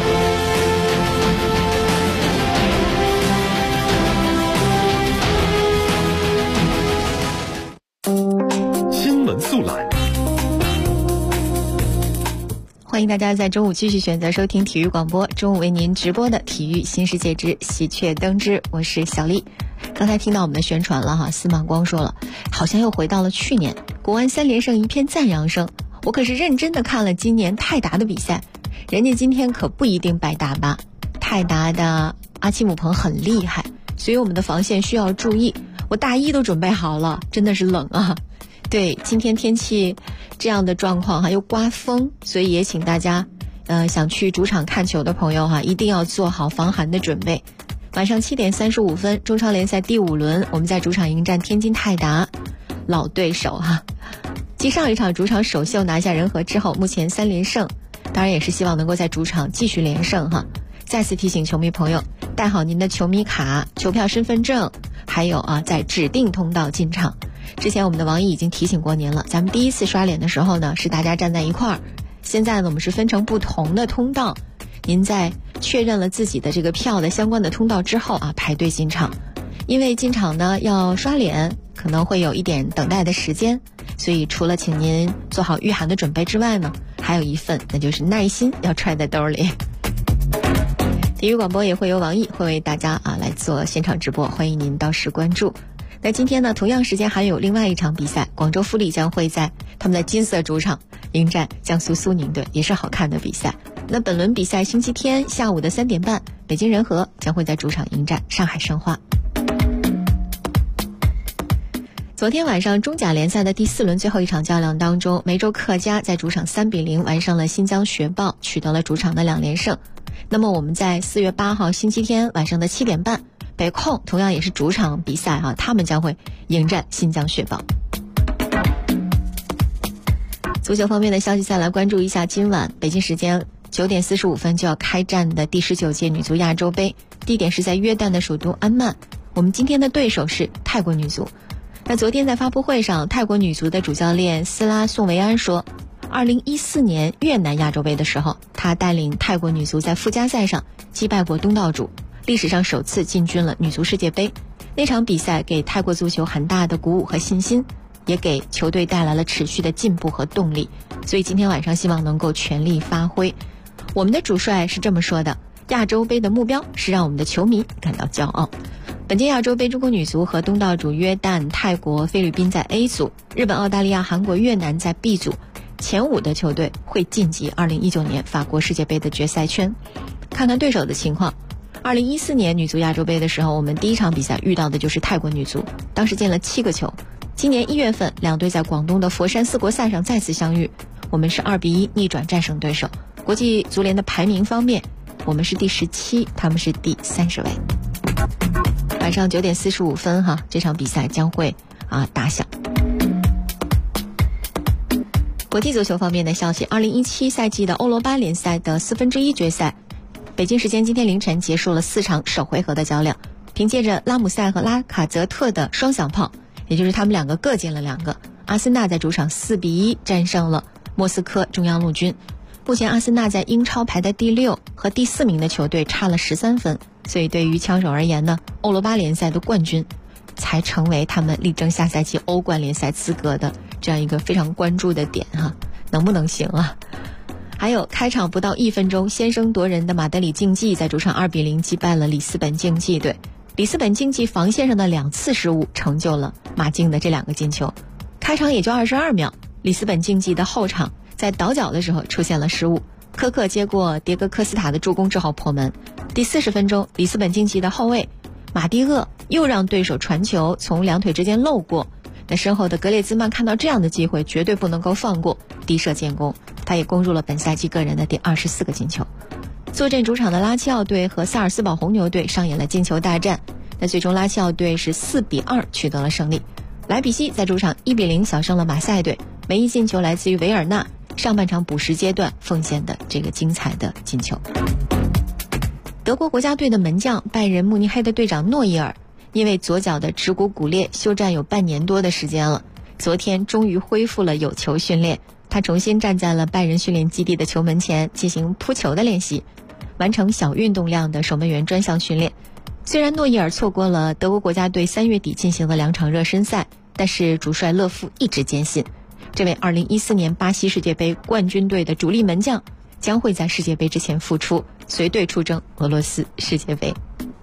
S4: 新闻速览。
S5: 欢迎大家在中午继续选择收听体育广播，中午为您直播的体育新世界之喜鹊登之，我是小丽。刚才听到我们的宣传了哈，司马光说了，好像又回到了去年，国安3连胜一片赞扬声。我可是认真的看了今年泰达的比赛，人家今天可不一定白打吧。泰达的阿基姆彭很厉害，所以我们的防线需要注意。我大衣都准备好了，真的是冷啊。对，今天天气这样的状况哈，又刮风，所以也请大家想去主场看球的朋友哈，一定要做好防寒的准备。晚上7点35分，中超联赛第5轮，我们在主场迎战天津泰达，老对手哈。继上一场主场首秀拿下人和之后，目前3连胜，当然也是希望能够在主场继续连胜哈。再次提醒球迷朋友，带好您的球迷卡、球票、身份证，还有在指定通道进场。之前我们的王毅已经提醒过您了，咱们第一次刷脸的时候呢，是大家站在一块儿，现在呢我们是分成不同的通道，您在确认了自己的这个票的相关的通道之后排队进场。因为进场呢要刷脸，可能会有一点等待的时间，所以除了请您做好御寒的准备之外呢，还有一份，那就是耐心要揣在兜里。体育广播也会由王毅会为大家来做现场直播，欢迎您到时关注。那今天呢，同样时间还有另外一场比赛，广州富力将会在他们的金色主场迎战江苏苏宁队，也是好看的比赛。那本轮比赛星期天下午的3点半，北京人和将会在主场迎战上海申花。昨天晚上中甲联赛的第4轮最后一场较量当中，梅州客家在主场3-0完胜了新疆雪豹，取得了主场的2连胜。那么我们在4月8号星期天晚上的7点半，北控同样也是主场比赛他们将会迎战新疆雪豹。足球方面的消息再来关注一下，今晚北京时间9点45分就要开战的第19届女足亚洲杯，地点是在约旦的首都安曼。我们今天的对手是泰国女足。那昨天在发布会上，泰国女足的主教练斯拉宋维安说，2014年越南亚洲杯的时候，他带领泰国女足在附加赛上击败过东道主，历史上首次进军了女足世界杯。那场比赛给泰国足球很大的鼓舞和信心，也给球队带来了持续的进步和动力。所以今天晚上希望能够全力发挥。我们的主帅是这么说的，亚洲杯的目标是让我们的球迷感到骄傲。本届亚洲杯，中国女足和东道主约旦、泰国、菲律宾在 A 组，日本、澳大利亚、韩国、越南在 B 组。前5的球队会晋级2019年法国世界杯的决赛圈。看看对手的情况，2014年女足亚洲杯的时候，我们第一场比赛遇到的就是泰国女足，当时进了7个球。今年1月份，两队在广东的佛山4国赛上再次相遇，我们是2-1逆转战胜对手。国际足联的排名方面，我们是第17，他们是第30位。晚上9点45分这场比赛将会打响。国际足球方面的消息，2017赛季的欧罗巴联赛的1/4决赛，北京时间今天凌晨结束了4场首回合的较量，凭借着拉姆塞和拉卡泽特的双响炮，也就是他们两个各进了2个，阿森纳在主场4-1战胜了莫斯科中央陆军。目前阿森纳在英超排在第6，和第4名的球队差了13分，所以对于枪手而言呢，欧罗巴联赛的冠军才成为他们力争下赛季欧冠联赛资格的这样一个非常关注的点能不能行啊？还有开场不到1分钟，先声夺人的马德里竞技在主场2-0击败了里斯本竞技队。里斯本竞技防线上的2次失误成就了马竞的这2个进球。开场也就22秒，里斯本竞技的后场在倒脚的时候出现了失误， 科克接过迭戈科斯塔的助攻之后破门。第40分钟，里斯本竞技的后卫马蒂厄又让对手传球从两腿之间漏过，那身后的格列兹曼看到这样的机会绝对不能够放过，低射建功，他也攻入了本赛季个人的第24个进球。坐镇主场的拉齐奥队和萨尔斯堡红牛队上演了进球大战，那最终拉齐奥队是4-2取得了胜利。莱比锡在主场1-0小胜了马赛队，唯一进球来自于维尔纳上半场补时阶段奉献的这个精彩的进球。德国国家队的门将拜仁慕尼黑的队长诺伊尔，因为左脚的耻骨骨裂休战有半年多的时间了，昨天终于恢复了有球训练，他重新站在了拜仁训练基地的球门前进行扑球的练习，完成小运动量的守门员专项训练。虽然诺伊尔错过了德国国家队3月底进行的2场热身赛，但是主帅勒夫一直坚信，这位2014年巴西世界杯冠军队的主力门将将会在世界杯之前复出，随队出征俄罗斯世界杯。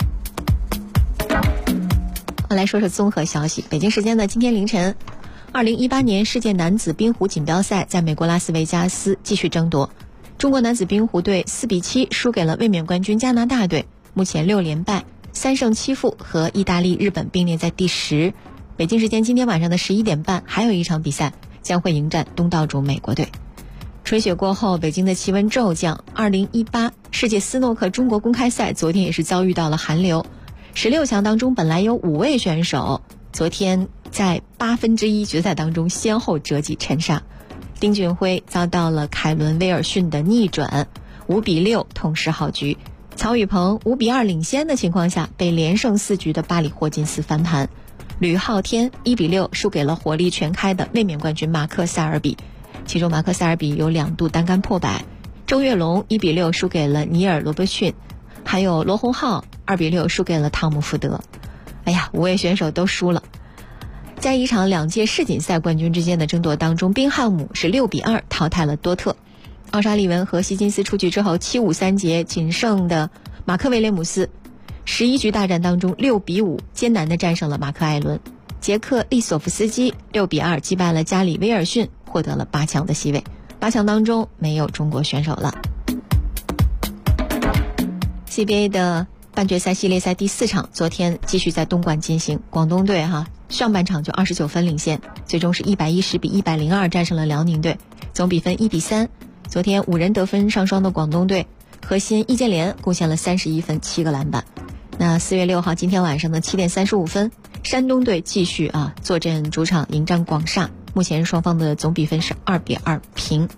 S5: 我来说说综合消息。北京时间的今天凌晨，2018年世界男子冰壶锦标赛在美国拉斯维加斯继续争夺，中国男子冰壶队4-7输给了卫冕冠军加拿大队，目前6连败，3胜7负，和意大利、日本并列在第10。北京时间今天晚上的11点半，还有一场比赛将会迎战东道主美国队。吹雪过后，北京的气温骤降。2018世界斯诺克中国公开赛昨天也是遭遇到了寒流，16强当中本来有5位选手，昨天在1/8决赛当中先后折戟沉沙。丁俊晖遭到了凯伦威尔逊的逆转，5-6痛失好局。曹宇鹏5-2领先的情况下，被连胜4局的巴里霍金斯翻盘。吕昊天1-6输给了火力全开的卫冕冠军马克塞尔比，其中马克塞尔比有2度单杆破百。周跃龙1-6输给了尼尔罗伯逊，还有罗洪浩2-6输给了汤姆福德。哎呀，5位选手都输了。在一场2届世锦赛冠军之间的争夺当中，宾汉姆是6-2淘汰了多特。奥沙利文和希金斯出局之后，7-5-3节仅剩的马克威廉姆斯11局大战当中6-5艰难地战胜了马克艾伦。杰克利索夫斯基6-2击败了加里威尔逊，获得了8强的席位。8强当中没有中国选手了。CBA 的半决赛系列赛第4场昨天继续在东莞进行，广东队上半场就29分领先，最终是110-102战胜了辽宁队，总比分1-3。昨天5人得分上双的广东队，核心易建联贡献了31分7个篮板。那4月6号今天晚上的7点35分，山东队继续坐镇主场迎战广厦，目前双方的总比分是2-2平。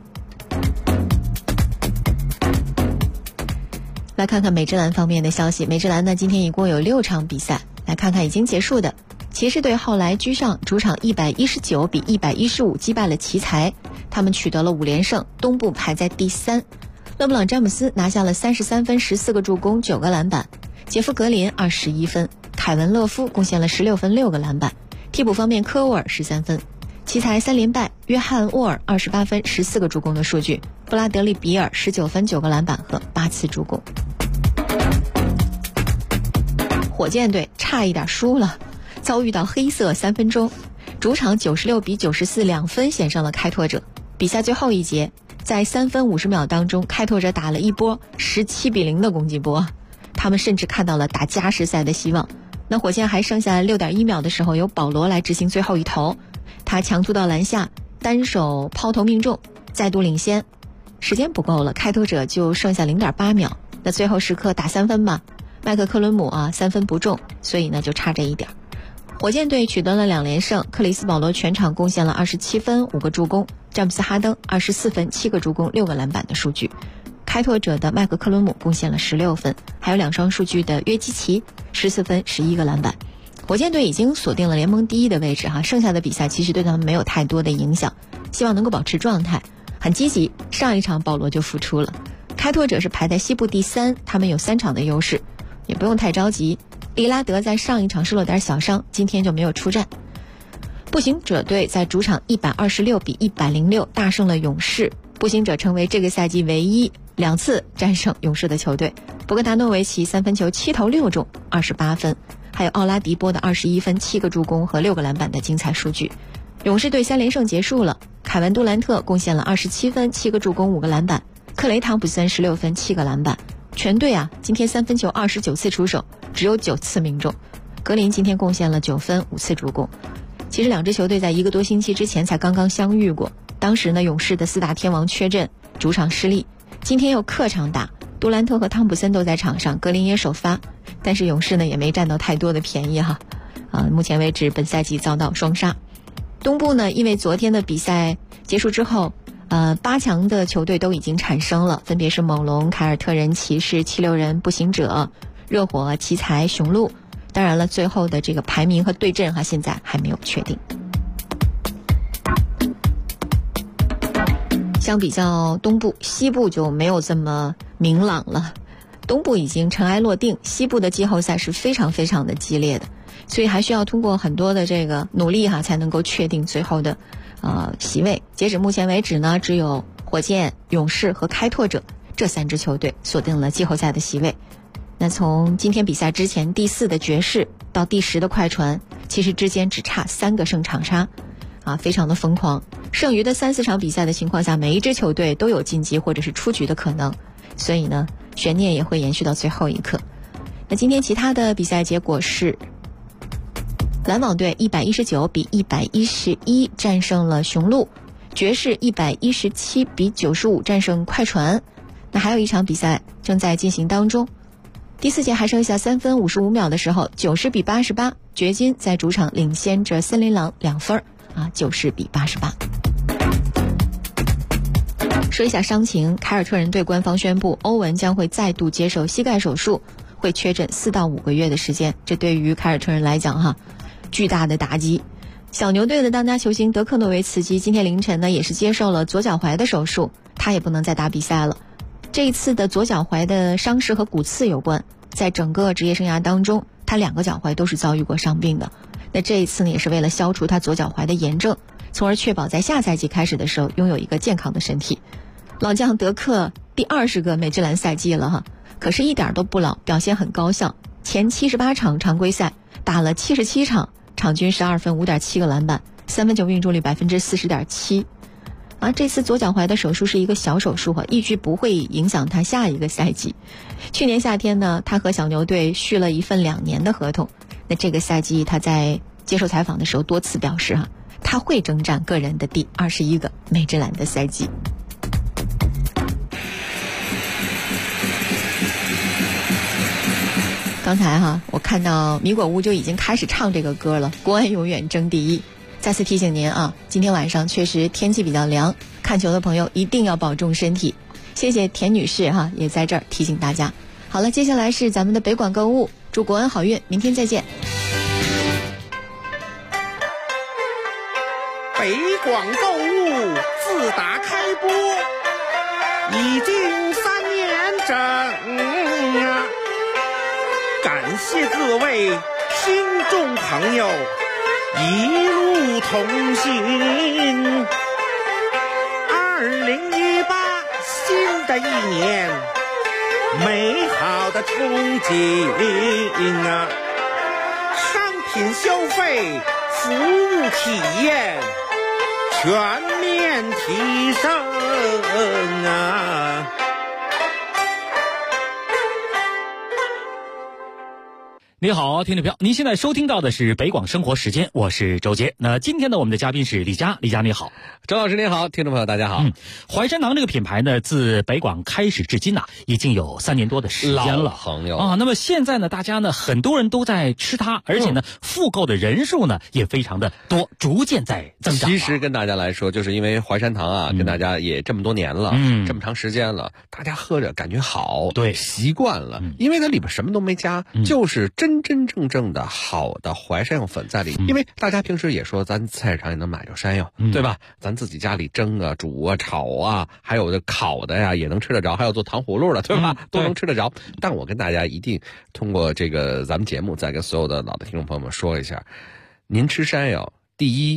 S5: 来看看美职篮方面的消息。美职篮呢，今天一共有6场比赛，来看看已经结束的。骑士队后来居上，主场119-115击败了奇才，他们取得了5连胜，东部排在第3。勒布朗詹姆斯拿下了33分14个助攻9个篮板，杰夫格林21分，凯文勒夫贡献了16分6个篮板。替补方面，科沃尔13分，奇才3连败，约翰沃尔28分14个助攻的数据，布拉德利比尔19分9个篮板和8次助攻。火箭队差一点输了，遭遇到黑色3分钟，主场96-94 2分险胜了开拓者。比赛最后一节，在3分50秒当中，开拓者打了一波17-0的攻击波，他们甚至看到了打加时赛的希望。那火箭还剩下 6.1 秒的时候，由保罗来执行最后一投，他强突到篮下，单手抛投命中，再度领先。时间不够了，开拓者就剩下 0.8 秒，那最后时刻打3分吧。麦克克伦姆3分不中，所以呢就差这一点。火箭队取得了2连胜，克里斯保罗全场贡献了27分5个助攻，詹姆斯哈登24分7个助攻6个篮板的数据。开拓者的麦克克伦姆贡献了16分，还有2双数据的约基奇14分11个篮板。火箭队已经锁定了联盟第1的位置剩下的比赛其实对他们没有太多的影响，希望能够保持状态，很积极。上一场保罗就复出了。开拓者是排在西部第3，他们有3场的优势，也不用太着急。利拉德在上一场受了点小伤，今天就没有出战。步行者队在主场126-106大胜了勇士，步行者成为这个赛季唯一2次战胜勇士的球队。博格达诺维奇3分球7投6中28分，还有奥拉迪波的21分7个助攻和6个篮板的精彩数据。勇士队3连胜结束了，凯文杜兰特贡献了27分7个助攻5个篮板， 克雷汤普森16分7个篮板。全队啊，今天3分球29次出手，只有9次命中。格林今天贡献了9分5次助攻。其实两支球队在1个多星期之前才刚刚相遇过，当时呢，勇士的4大天王缺阵，主场失利。今天又客场打，杜兰特和汤普森都在场上，格林也首发，但是勇士呢也没占到太多的便宜哈。目前为止本赛季遭到双杀。东部呢，因为昨天的比赛结束之后，8强的球队都已经产生了，分别是猛龙、凯尔特人、骑士、76人、步行者、热火、奇才、雄鹿。当然了，最后的这个排名和对阵现在还没有确定。相比较东部，西部就没有这么明朗了。东部已经尘埃落定，西部的季后赛是非常非常的激烈的，所以还需要通过很多的这个努力才能够确定最后的席位。截止目前为止呢，只有火箭、勇士和开拓者这3支球队锁定了季后赛的席位。那从今天比赛之前第4的爵士到第10的快船，其实之间只差3个胜场差非常的疯狂。剩余的3-4场比赛的情况下，每一支球队都有晋级或者是出局的可能，所以呢，悬念也会延续到最后一刻。那今天其他的比赛结果是，篮网队119比111战胜了雄鹿，爵士117比95战胜快船。那还有一场比赛正在进行当中，第4节还剩下3分55秒的时候，90比88，掘金在主场领先着森林狼2分，90比88。说一下伤情，凯尔特人队官方宣布，欧文将会再度接受膝盖手术，会缺阵4到5个月的时间。这对于凯尔特人来讲巨大的打击。小牛队的当家球星德克诺维茨基今天凌晨呢也是接受了左脚踝的手术，他也不能再打比赛了。这一次的左脚踝的伤势和骨刺有关，在整个职业生涯当中，他2个脚踝都是遭遇过伤病的。那这一次呢，也是为了消除他左脚踝的炎症，从而确保在下赛季开始的时候拥有一个健康的身体。老将德克第20个美职篮赛季了可是一点都不老，表现很高效。前78场常规赛打了77场，场均12分 5.7 个篮板，3分球命中率 40.7%。这次左脚踝的手术是一个小手术预计不会影响他下一个赛季。去年夏天呢，他和小牛队续了一份2年的合同。那这个赛季他在接受采访的时候多次表示他会征战个人的第21个美职篮的赛季。刚才我看到米果屋就已经开始唱这个歌了，国安永远争第一。再次提醒您今天晚上确实天气比较凉，看球的朋友一定要保重身体。谢谢田女士也在这儿提醒大家。好了，接下来是咱们的北广购物，祝国安好运，明天再见。
S18: 北广购物自打开播已经3年整感谢各位听众朋友一路同行。2018新的一年，美好的憧憬商品消费、服务体验全面提升
S12: 你好，听众朋友，您现在收听到的是北广生活时间，我是周杰。那今天呢，我们的嘉宾是李佳，李佳你好。
S19: 周老师您好，听众朋友大家好。
S12: 淮山堂这个品牌呢，自北广开始至今已经有3年多的时间了，
S19: 老朋友
S12: 那么现在呢，大家呢很多人都在吃它，而且呢，复购的人数呢也非常的多，逐渐在增长。
S19: 其实跟大家来说，就是因为淮山堂跟大家也这么多年了，这么长时间了，大家喝着感觉好，
S12: 对，
S19: 习惯了，因为它里边什么都没加，就是真正的好的淮山药粉在里面。因为大家平时也说咱菜市场也能买着山药，对吧？咱自己家里蒸啊、煮啊、炒啊，还有的烤的呀也能吃得着，还有做糖葫芦的，对吧？都能吃得着。但我跟大家一定通过这个咱们节目再跟所有的老的听众朋友们说一下，您吃山药，第一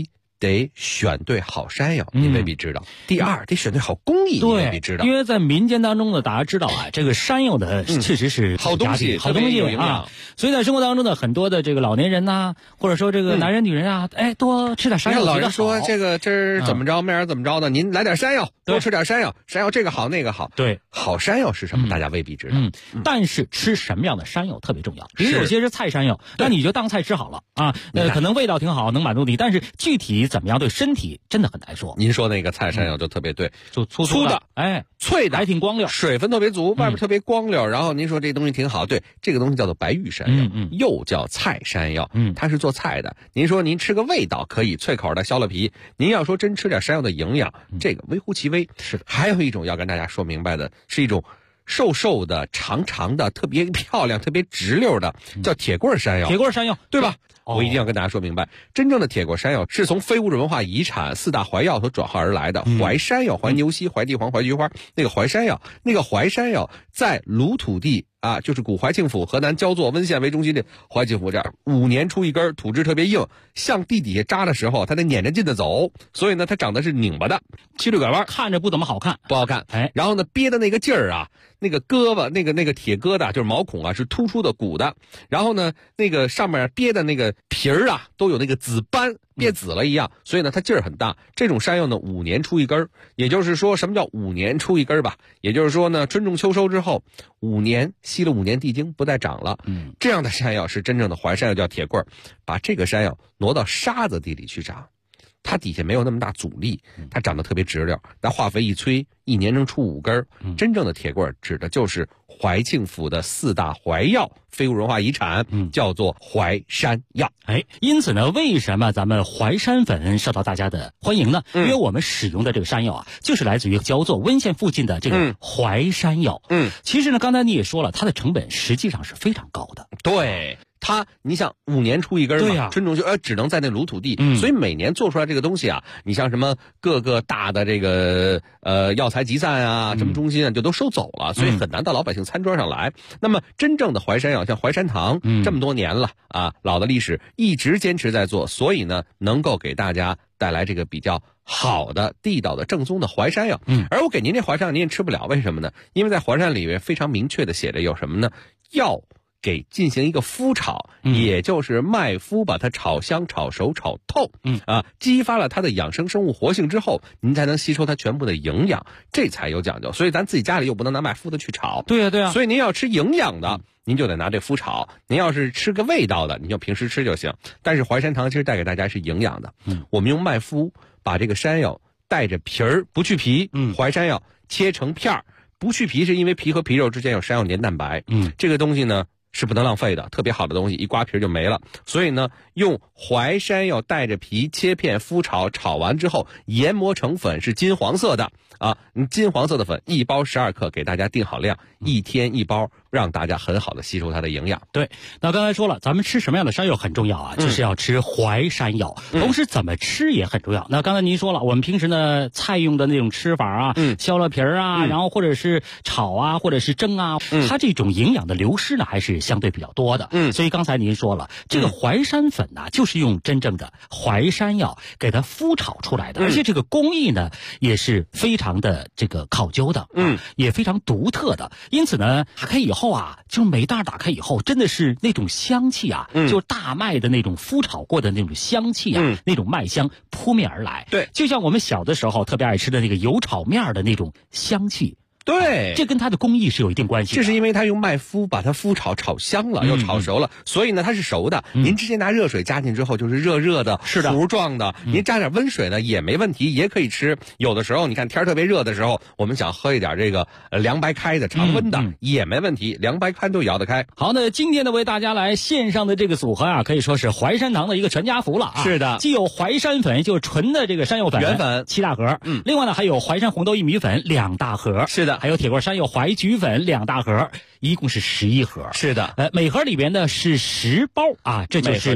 S19: 得选对好山药，你未必知道。第二，得选对好工艺，你未必知道。
S12: 因为在民间当中呢，大家知道啊，这个山药的确实是
S19: 好东西，
S12: 好东西
S19: 有营养
S12: 啊。所以在生活当中呢，很多的这个老年人呐，或者说这个男人女人啊，多吃点山药。
S19: 老人说这个怎么着，面儿怎么着的，您来点山药，多吃点山药，山药这个好那个好。
S12: 对，
S19: 好山药是什么？大家未必知道。
S12: 但是吃什么样的山药特别重要。比如有些是菜山药，那你就当菜吃好了啊，可能味道挺好，能满足你，但是具体怎么样对身体真的很难说。
S19: 您说那个菜山药就特别对，
S12: 就粗的，
S19: 脆的，
S12: 还挺光溜，
S19: 水分特别足，外边特别光溜。然后您说这东西挺好，对，这个东西叫做白玉山药，又叫菜山药，它是做菜的。您说您吃个味道可以，脆口的削了皮。您要说真吃点山药的营养，这个微乎其微。
S12: 是，
S19: 还有一种要跟大家说明白的，是一种瘦瘦的、长长的、特别漂亮、特别直溜的，叫铁棍山药。
S12: 铁棍山药，
S19: 对吧？我一定要跟大家说明白，真正的铁棍山药是从非物质文化遗产4大怀药所转化而来的。淮山药、怀牛膝、怀地黄、怀菊花，那个淮山药，那个淮山药在鲁土地啊，就是古淮庆府河南焦作温县为中心的淮庆府这儿，5年出一根，土质特别硬，向地底下扎的时候，它得撵着劲的走，所以呢，它长得是拧巴的，曲里拐弯，
S12: 看着不怎么好看，
S19: 不好看。然后呢，憋的那个劲儿啊，那个胳膊，那个铁疙瘩就是毛孔啊，是突出的鼓的。然后呢，那个上面憋的那个皮儿啊，都有那个紫斑，憋紫了一样，所以呢，它劲儿很大。这种山药呢，5年出一根，也就是说，什么叫5年出一根吧？也就是说呢，春种秋收之后，5年吸了5年地精，不再长了。这样的山药是真正的淮山药，叫铁棍儿。把这个山药挪到沙子地里去长，它底下没有那么大阻力，它长得特别直溜。那化肥一催，1年能出5根。真正的铁棍儿指的就是淮庆府的4大怀药非物质文化遗产，叫做淮山药。
S12: 因此呢，为什么咱们淮山粉受到大家的欢迎呢？因为我们使用的这个山药啊，就是来自于焦作温县附近的这个淮山药。其实呢，刚才你也说了，它的成本实际上是非常高的。
S19: 对。你想5年出一根嘛，
S12: 对呀，
S19: 春种秋只能在那鲁土地，所以每年做出来这个东西啊，你像什么各个大的这个药材集散啊，什么中心啊，就都收走了，所以很难到老百姓餐桌上来。那么真正的淮山药，像淮山堂，这么多年了啊，老的历史一直坚持在做，所以呢，能够给大家带来这个比较好的、地道的、正宗的淮山药。而我给您这淮山药您也吃不了，为什么呢？因为在淮山里面非常明确的写着有什么呢？要给进行一个麸炒，也就是麦麸把它炒香、炒熟、炒透，激发了它的养生生物活性之后，您才能吸收它全部的营养，这才有讲究。所以咱自己家里又不能拿麦麸的去炒，
S12: 对呀。
S19: 所以您要吃营养的，您就得拿这麸炒；您要是吃个味道的，您就平时吃就行。但是淮山堂其实带给大家是营养的，我们用麦麸把这个山药带着皮儿不去皮，淮山药切成片儿，不去皮是因为皮和皮肉之间有山药粘蛋白，这个东西呢是不能浪费的，特别好的东西一刮皮就没了。所以呢，用淮山药带着皮切片麸炒，炒完之后研磨成粉，是金黄色的啊，金黄色的粉1包12克，给大家定好量，1天1包，让大家很好的吸收它的营养。
S12: 对，那刚才说了，咱们吃什么样的山药很重要啊，就是要吃淮山药，同时怎么吃也很重要。那刚才您说了，我们平时呢菜用的那种吃法啊，削了皮儿啊，然后或者是炒啊，或者是蒸啊，它这种营养的流失呢还是相对比较多的。所以刚才您说了，这个淮山粉呢，就是用真正的淮山药给它麸炒出来的，而且这个工艺呢也是非常的这个考究的，也非常独特的。因此呢，打开以后啊，就每袋打开以后，真的是那种香气啊，就大麦的那种麸炒过的那种香气啊，那种麦香扑面而来。
S19: 对，
S12: 就像我们小的时候特别爱吃的那个油炒面的那种香气。
S19: 对，
S12: 这跟它的工艺是有一定关系的。
S19: 这是因为它用麦麸把它麸炒香了，又炒熟了，所以呢它是熟的。您直接拿热水加进之后就是热热的，
S12: 是的，
S19: 糊状的。您加点温水呢也没问题，也可以吃。有的时候你看天特别热的时候，我们想喝一点这个凉白开的常温的也没问题，凉白开都摇得开。
S12: 好，那今天呢为大家来线上的这个组合啊，可以说是淮山堂的一个全家福了啊。
S19: 是的，
S12: 既有淮山粉，就是纯的这个山药粉
S19: 原粉
S12: 7大盒，另外呢还有淮山红豆薏米粉2大盒，
S19: 是的，
S12: 还有铁棍山药淮菊粉2大盒，一共是11盒。
S19: 是的，
S12: 每盒里边呢是10包啊，这就是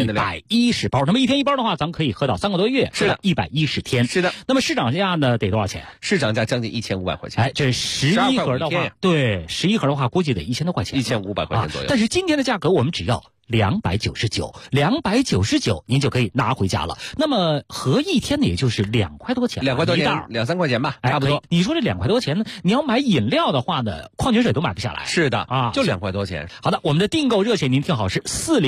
S12: 110包。那么1天1包的话，咱们可以喝到3个多月，
S19: 是的
S12: ，110天。
S19: 是的。
S12: 那么市场价呢得多少钱？
S19: 市场价将近1500块钱。
S12: 这11盒的话，对，11盒的话估计得1000多块钱，1500
S19: 块钱左右。
S12: 但是今天的价格我们只要 299，299您就可以拿回家了。那么合一天呢，也就是2块多钱，2
S19: 块多钱，2、3块钱吧，差不多。
S12: 你说这2块多钱呢，你要买饮料的话呢，矿泉水都买不下来。
S19: 是的
S12: 啊，
S19: 就2块多钱。
S12: 好的，我们的订购热线您听好是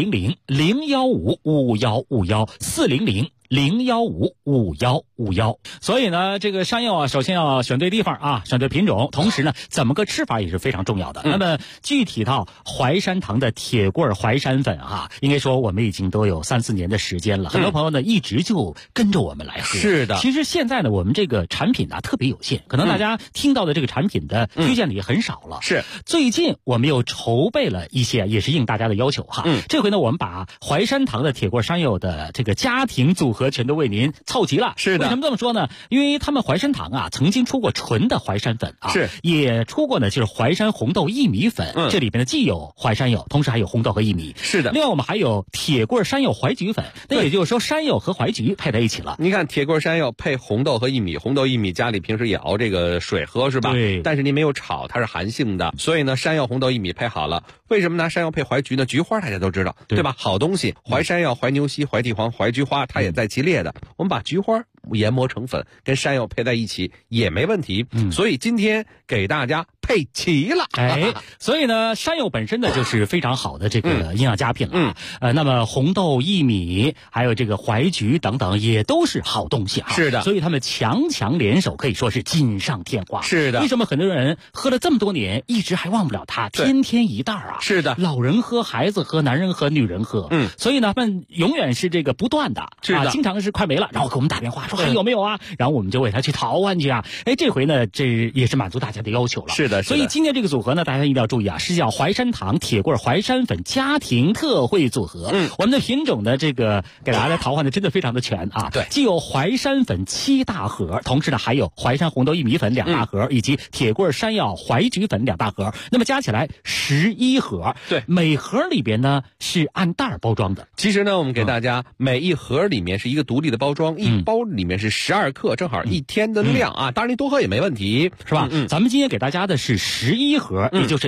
S12: 400-015-5151，400-015-5151。所以呢，这个山药啊，首先要选对地方啊，选对品种，同时呢，怎么个吃法也是非常重要的。那么具体到淮山堂的铁棍淮山粉啊，应该说我们已经都有3、4年的时间了，很多朋友呢一直就跟着我们来喝。
S19: 是的，
S12: 其实现在呢，我们这个产品呢特别有限，可能大家听到的这个产品的推荐的也很少了。
S19: 是，
S12: 最近我们又筹备了一些，也是应大家的要求哈。这回呢，我们把淮山堂的铁棍山药的这个家庭组合全都为您凑齐了。
S19: 是的，
S12: 为什么这么说呢？因为他们淮山堂啊，曾经出过纯的淮山粉啊，
S19: 是，
S12: 也出过呢，就是淮山红豆薏米粉。这里边呢既有淮山药，同时还有红豆和薏米。
S19: 是的。
S12: 另外我们还有铁棍山药淮菊粉，那也就是说山药和淮菊配在一起了。
S19: 你看铁棍山药配红豆和薏米，红豆薏米家里平时也熬这个水喝是吧？
S12: 对。
S19: 但是您没有炒，它是寒性的，所以呢，山药、红豆、薏米配好了。为什么拿山药配淮菊呢？菊花大家都知道，对吧？好东西，淮山药、淮牛膝、淮地黄、淮菊花，它也在其列的。我们把菊花研磨成粉，跟山药配在一起也没问题。所以今天给大家配齐了。
S12: 所以呢，山药本身呢就是非常好的这个营养佳品了。那么红豆、薏米，还有这个淮菊等等，也都是好东西啊。
S19: 是的，
S12: 所以他们强强联手，可以说是锦上添花。
S19: 是的。
S12: 为什么很多人喝了这么多年，一直还忘不了它？天天一袋啊。
S19: 是的，
S12: 老人喝，孩子喝，男人喝，女人喝。所以呢，他们永远是这个不断的。
S19: 是的，
S12: 经常是快没了，然后给我们打电话说还有没有啊？然后我们就为他去淘换去啊。这回呢，这也是满足大家的要求了。
S19: 是的，
S12: 所以今天这个组合呢，大家一定要注意啊，是叫淮山堂铁棍淮山粉家庭特惠组合。我们的品种呢，这个给大家来淘换的真的非常的全啊。
S19: 对，
S12: 既有淮山粉7大盒，同时呢还有淮山红豆薏米粉2大盒，以及铁棍山药淮菊粉2大盒，那么加起来11盒。
S19: 对，
S12: 每盒里边呢是按袋包装的。
S19: 其实呢，我们给大家每一盒里面是一个独立的包装，一包里面是12克，正好1天的量啊。当然你多喝也没问题，
S12: 是吧？咱们今天给大家的是11盒，也就是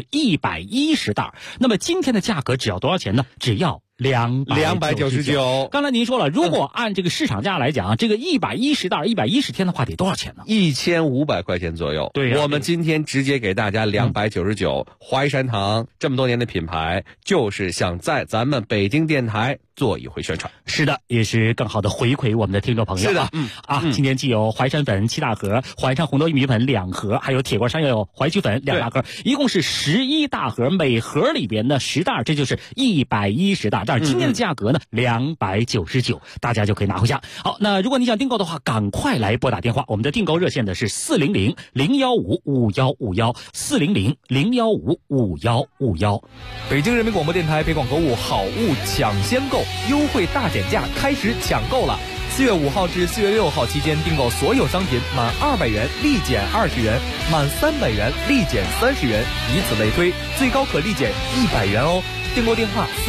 S12: 110袋。那么今天的价格只要多少钱呢？只要299。刚才您说了，如果按这个市场价来讲，这个110袋110天的话，得多少钱呢
S19: ？1500块钱左右。
S12: 对呀，
S19: 我们今天直接给大家299。淮山堂这么多年的品牌，就是想在咱们北京电台做一回宣传。
S12: 是的，也是更好的回馈我们的听众朋友。
S19: 是的，
S12: 今天既有淮山粉7大盒，淮山红豆薏米粉2盒，还有铁棍山药淮菊粉2大盒，一共是11大盒，每盒里边呢10袋，这就是110袋。但是今天的价格呢299，大家就可以拿回家。好，那如果你想订购的话，赶快来拨打电话，我们的订购热线的是400-015-5151，400-015-5151。
S20: 北京人民广播电台北广购物好物抢先购，优惠大减价开始抢购了。4月5号至4月6号期间订购所有商品满200元立减20元，满300元立减30元，以此类推，最高可立减100元哦。订购电话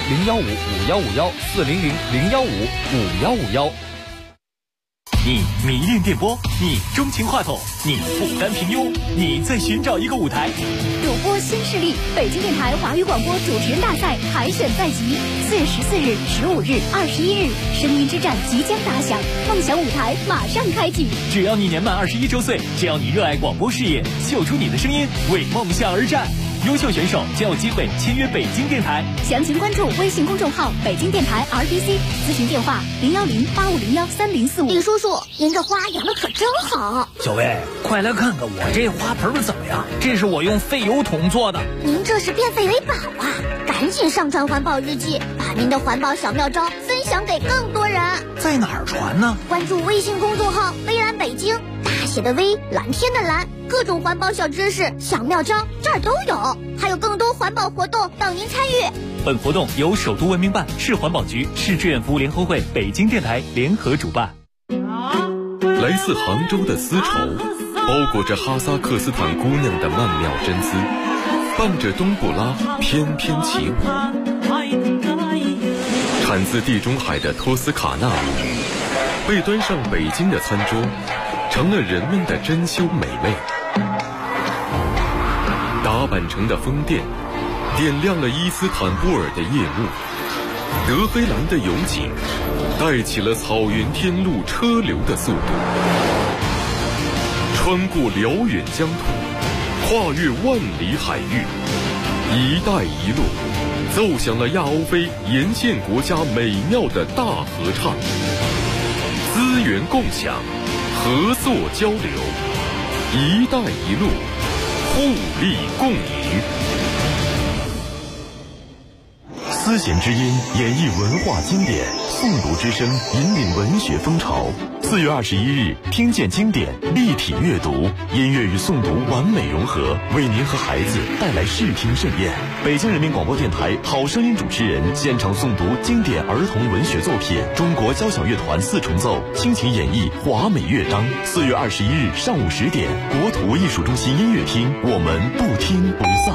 S20: 400-015-5151，400-015-5151。
S21: 你迷恋电波，你钟情话筒，你不甘平庸，你在寻找一个舞台。
S11: 主播新势力，北京电台华语广播主持人大赛海选在即，4月14日、15日、21日，声音之战即将打响，梦想舞台马上开启。
S21: 只要你年满21周岁，只要你热爱广播事业，秀出你的声音，为梦想而战。优秀选手将有机会签约北京电台。
S11: 详情关注微信公众号北京电台 RDC， 咨询电话010-8501-3045。
S22: 李叔叔，您这花养的可真好。
S10: 小薇，快来看看我这花盆怎么样？这是我用废油桶做的。
S22: 您这是变废为宝啊！赶紧上传环保日记，把您的环保小妙招分享给更多人。
S10: 在哪儿传呢？
S22: 关注微信公众号微蓝北京，大写的微，蓝天的蓝，各种环保小知识、小妙招这儿都有，还有更多环保活动等您参与。
S21: 本活动由首都文明办、市环保局、市志愿服务联合会、北京电台联合主办。
S4: 来自杭州的丝绸，包裹着哈萨克斯坦姑娘的曼妙真姿，伴着冬不拉翩翩起舞。产自地中海的托斯卡纳米，被端上北京的餐桌，成了人们的珍馐美味。打扮成的风电，点亮了伊斯坦布尔的夜幕。 德黑兰的油井带起了草原天路车流的速度，穿过辽远疆土，跨越万里海域，一带一路奏响了亚欧非沿线国家美妙的大合唱，资源共享，合作交流，一带一路，互利共赢。
S2: 丝弦之音演绎文化经典，诵读之声引领文学风潮。4月21日，听见经典，立体阅读，音乐与诵读完美融合，为您和孩子带来视听盛宴。北京人民广播电台好声音主持人现场诵读经典儿童文学作品，中国交响乐团4重奏倾情演绎华美乐章。4月21日上午10点，国土艺术中心音乐厅，我们不听不散。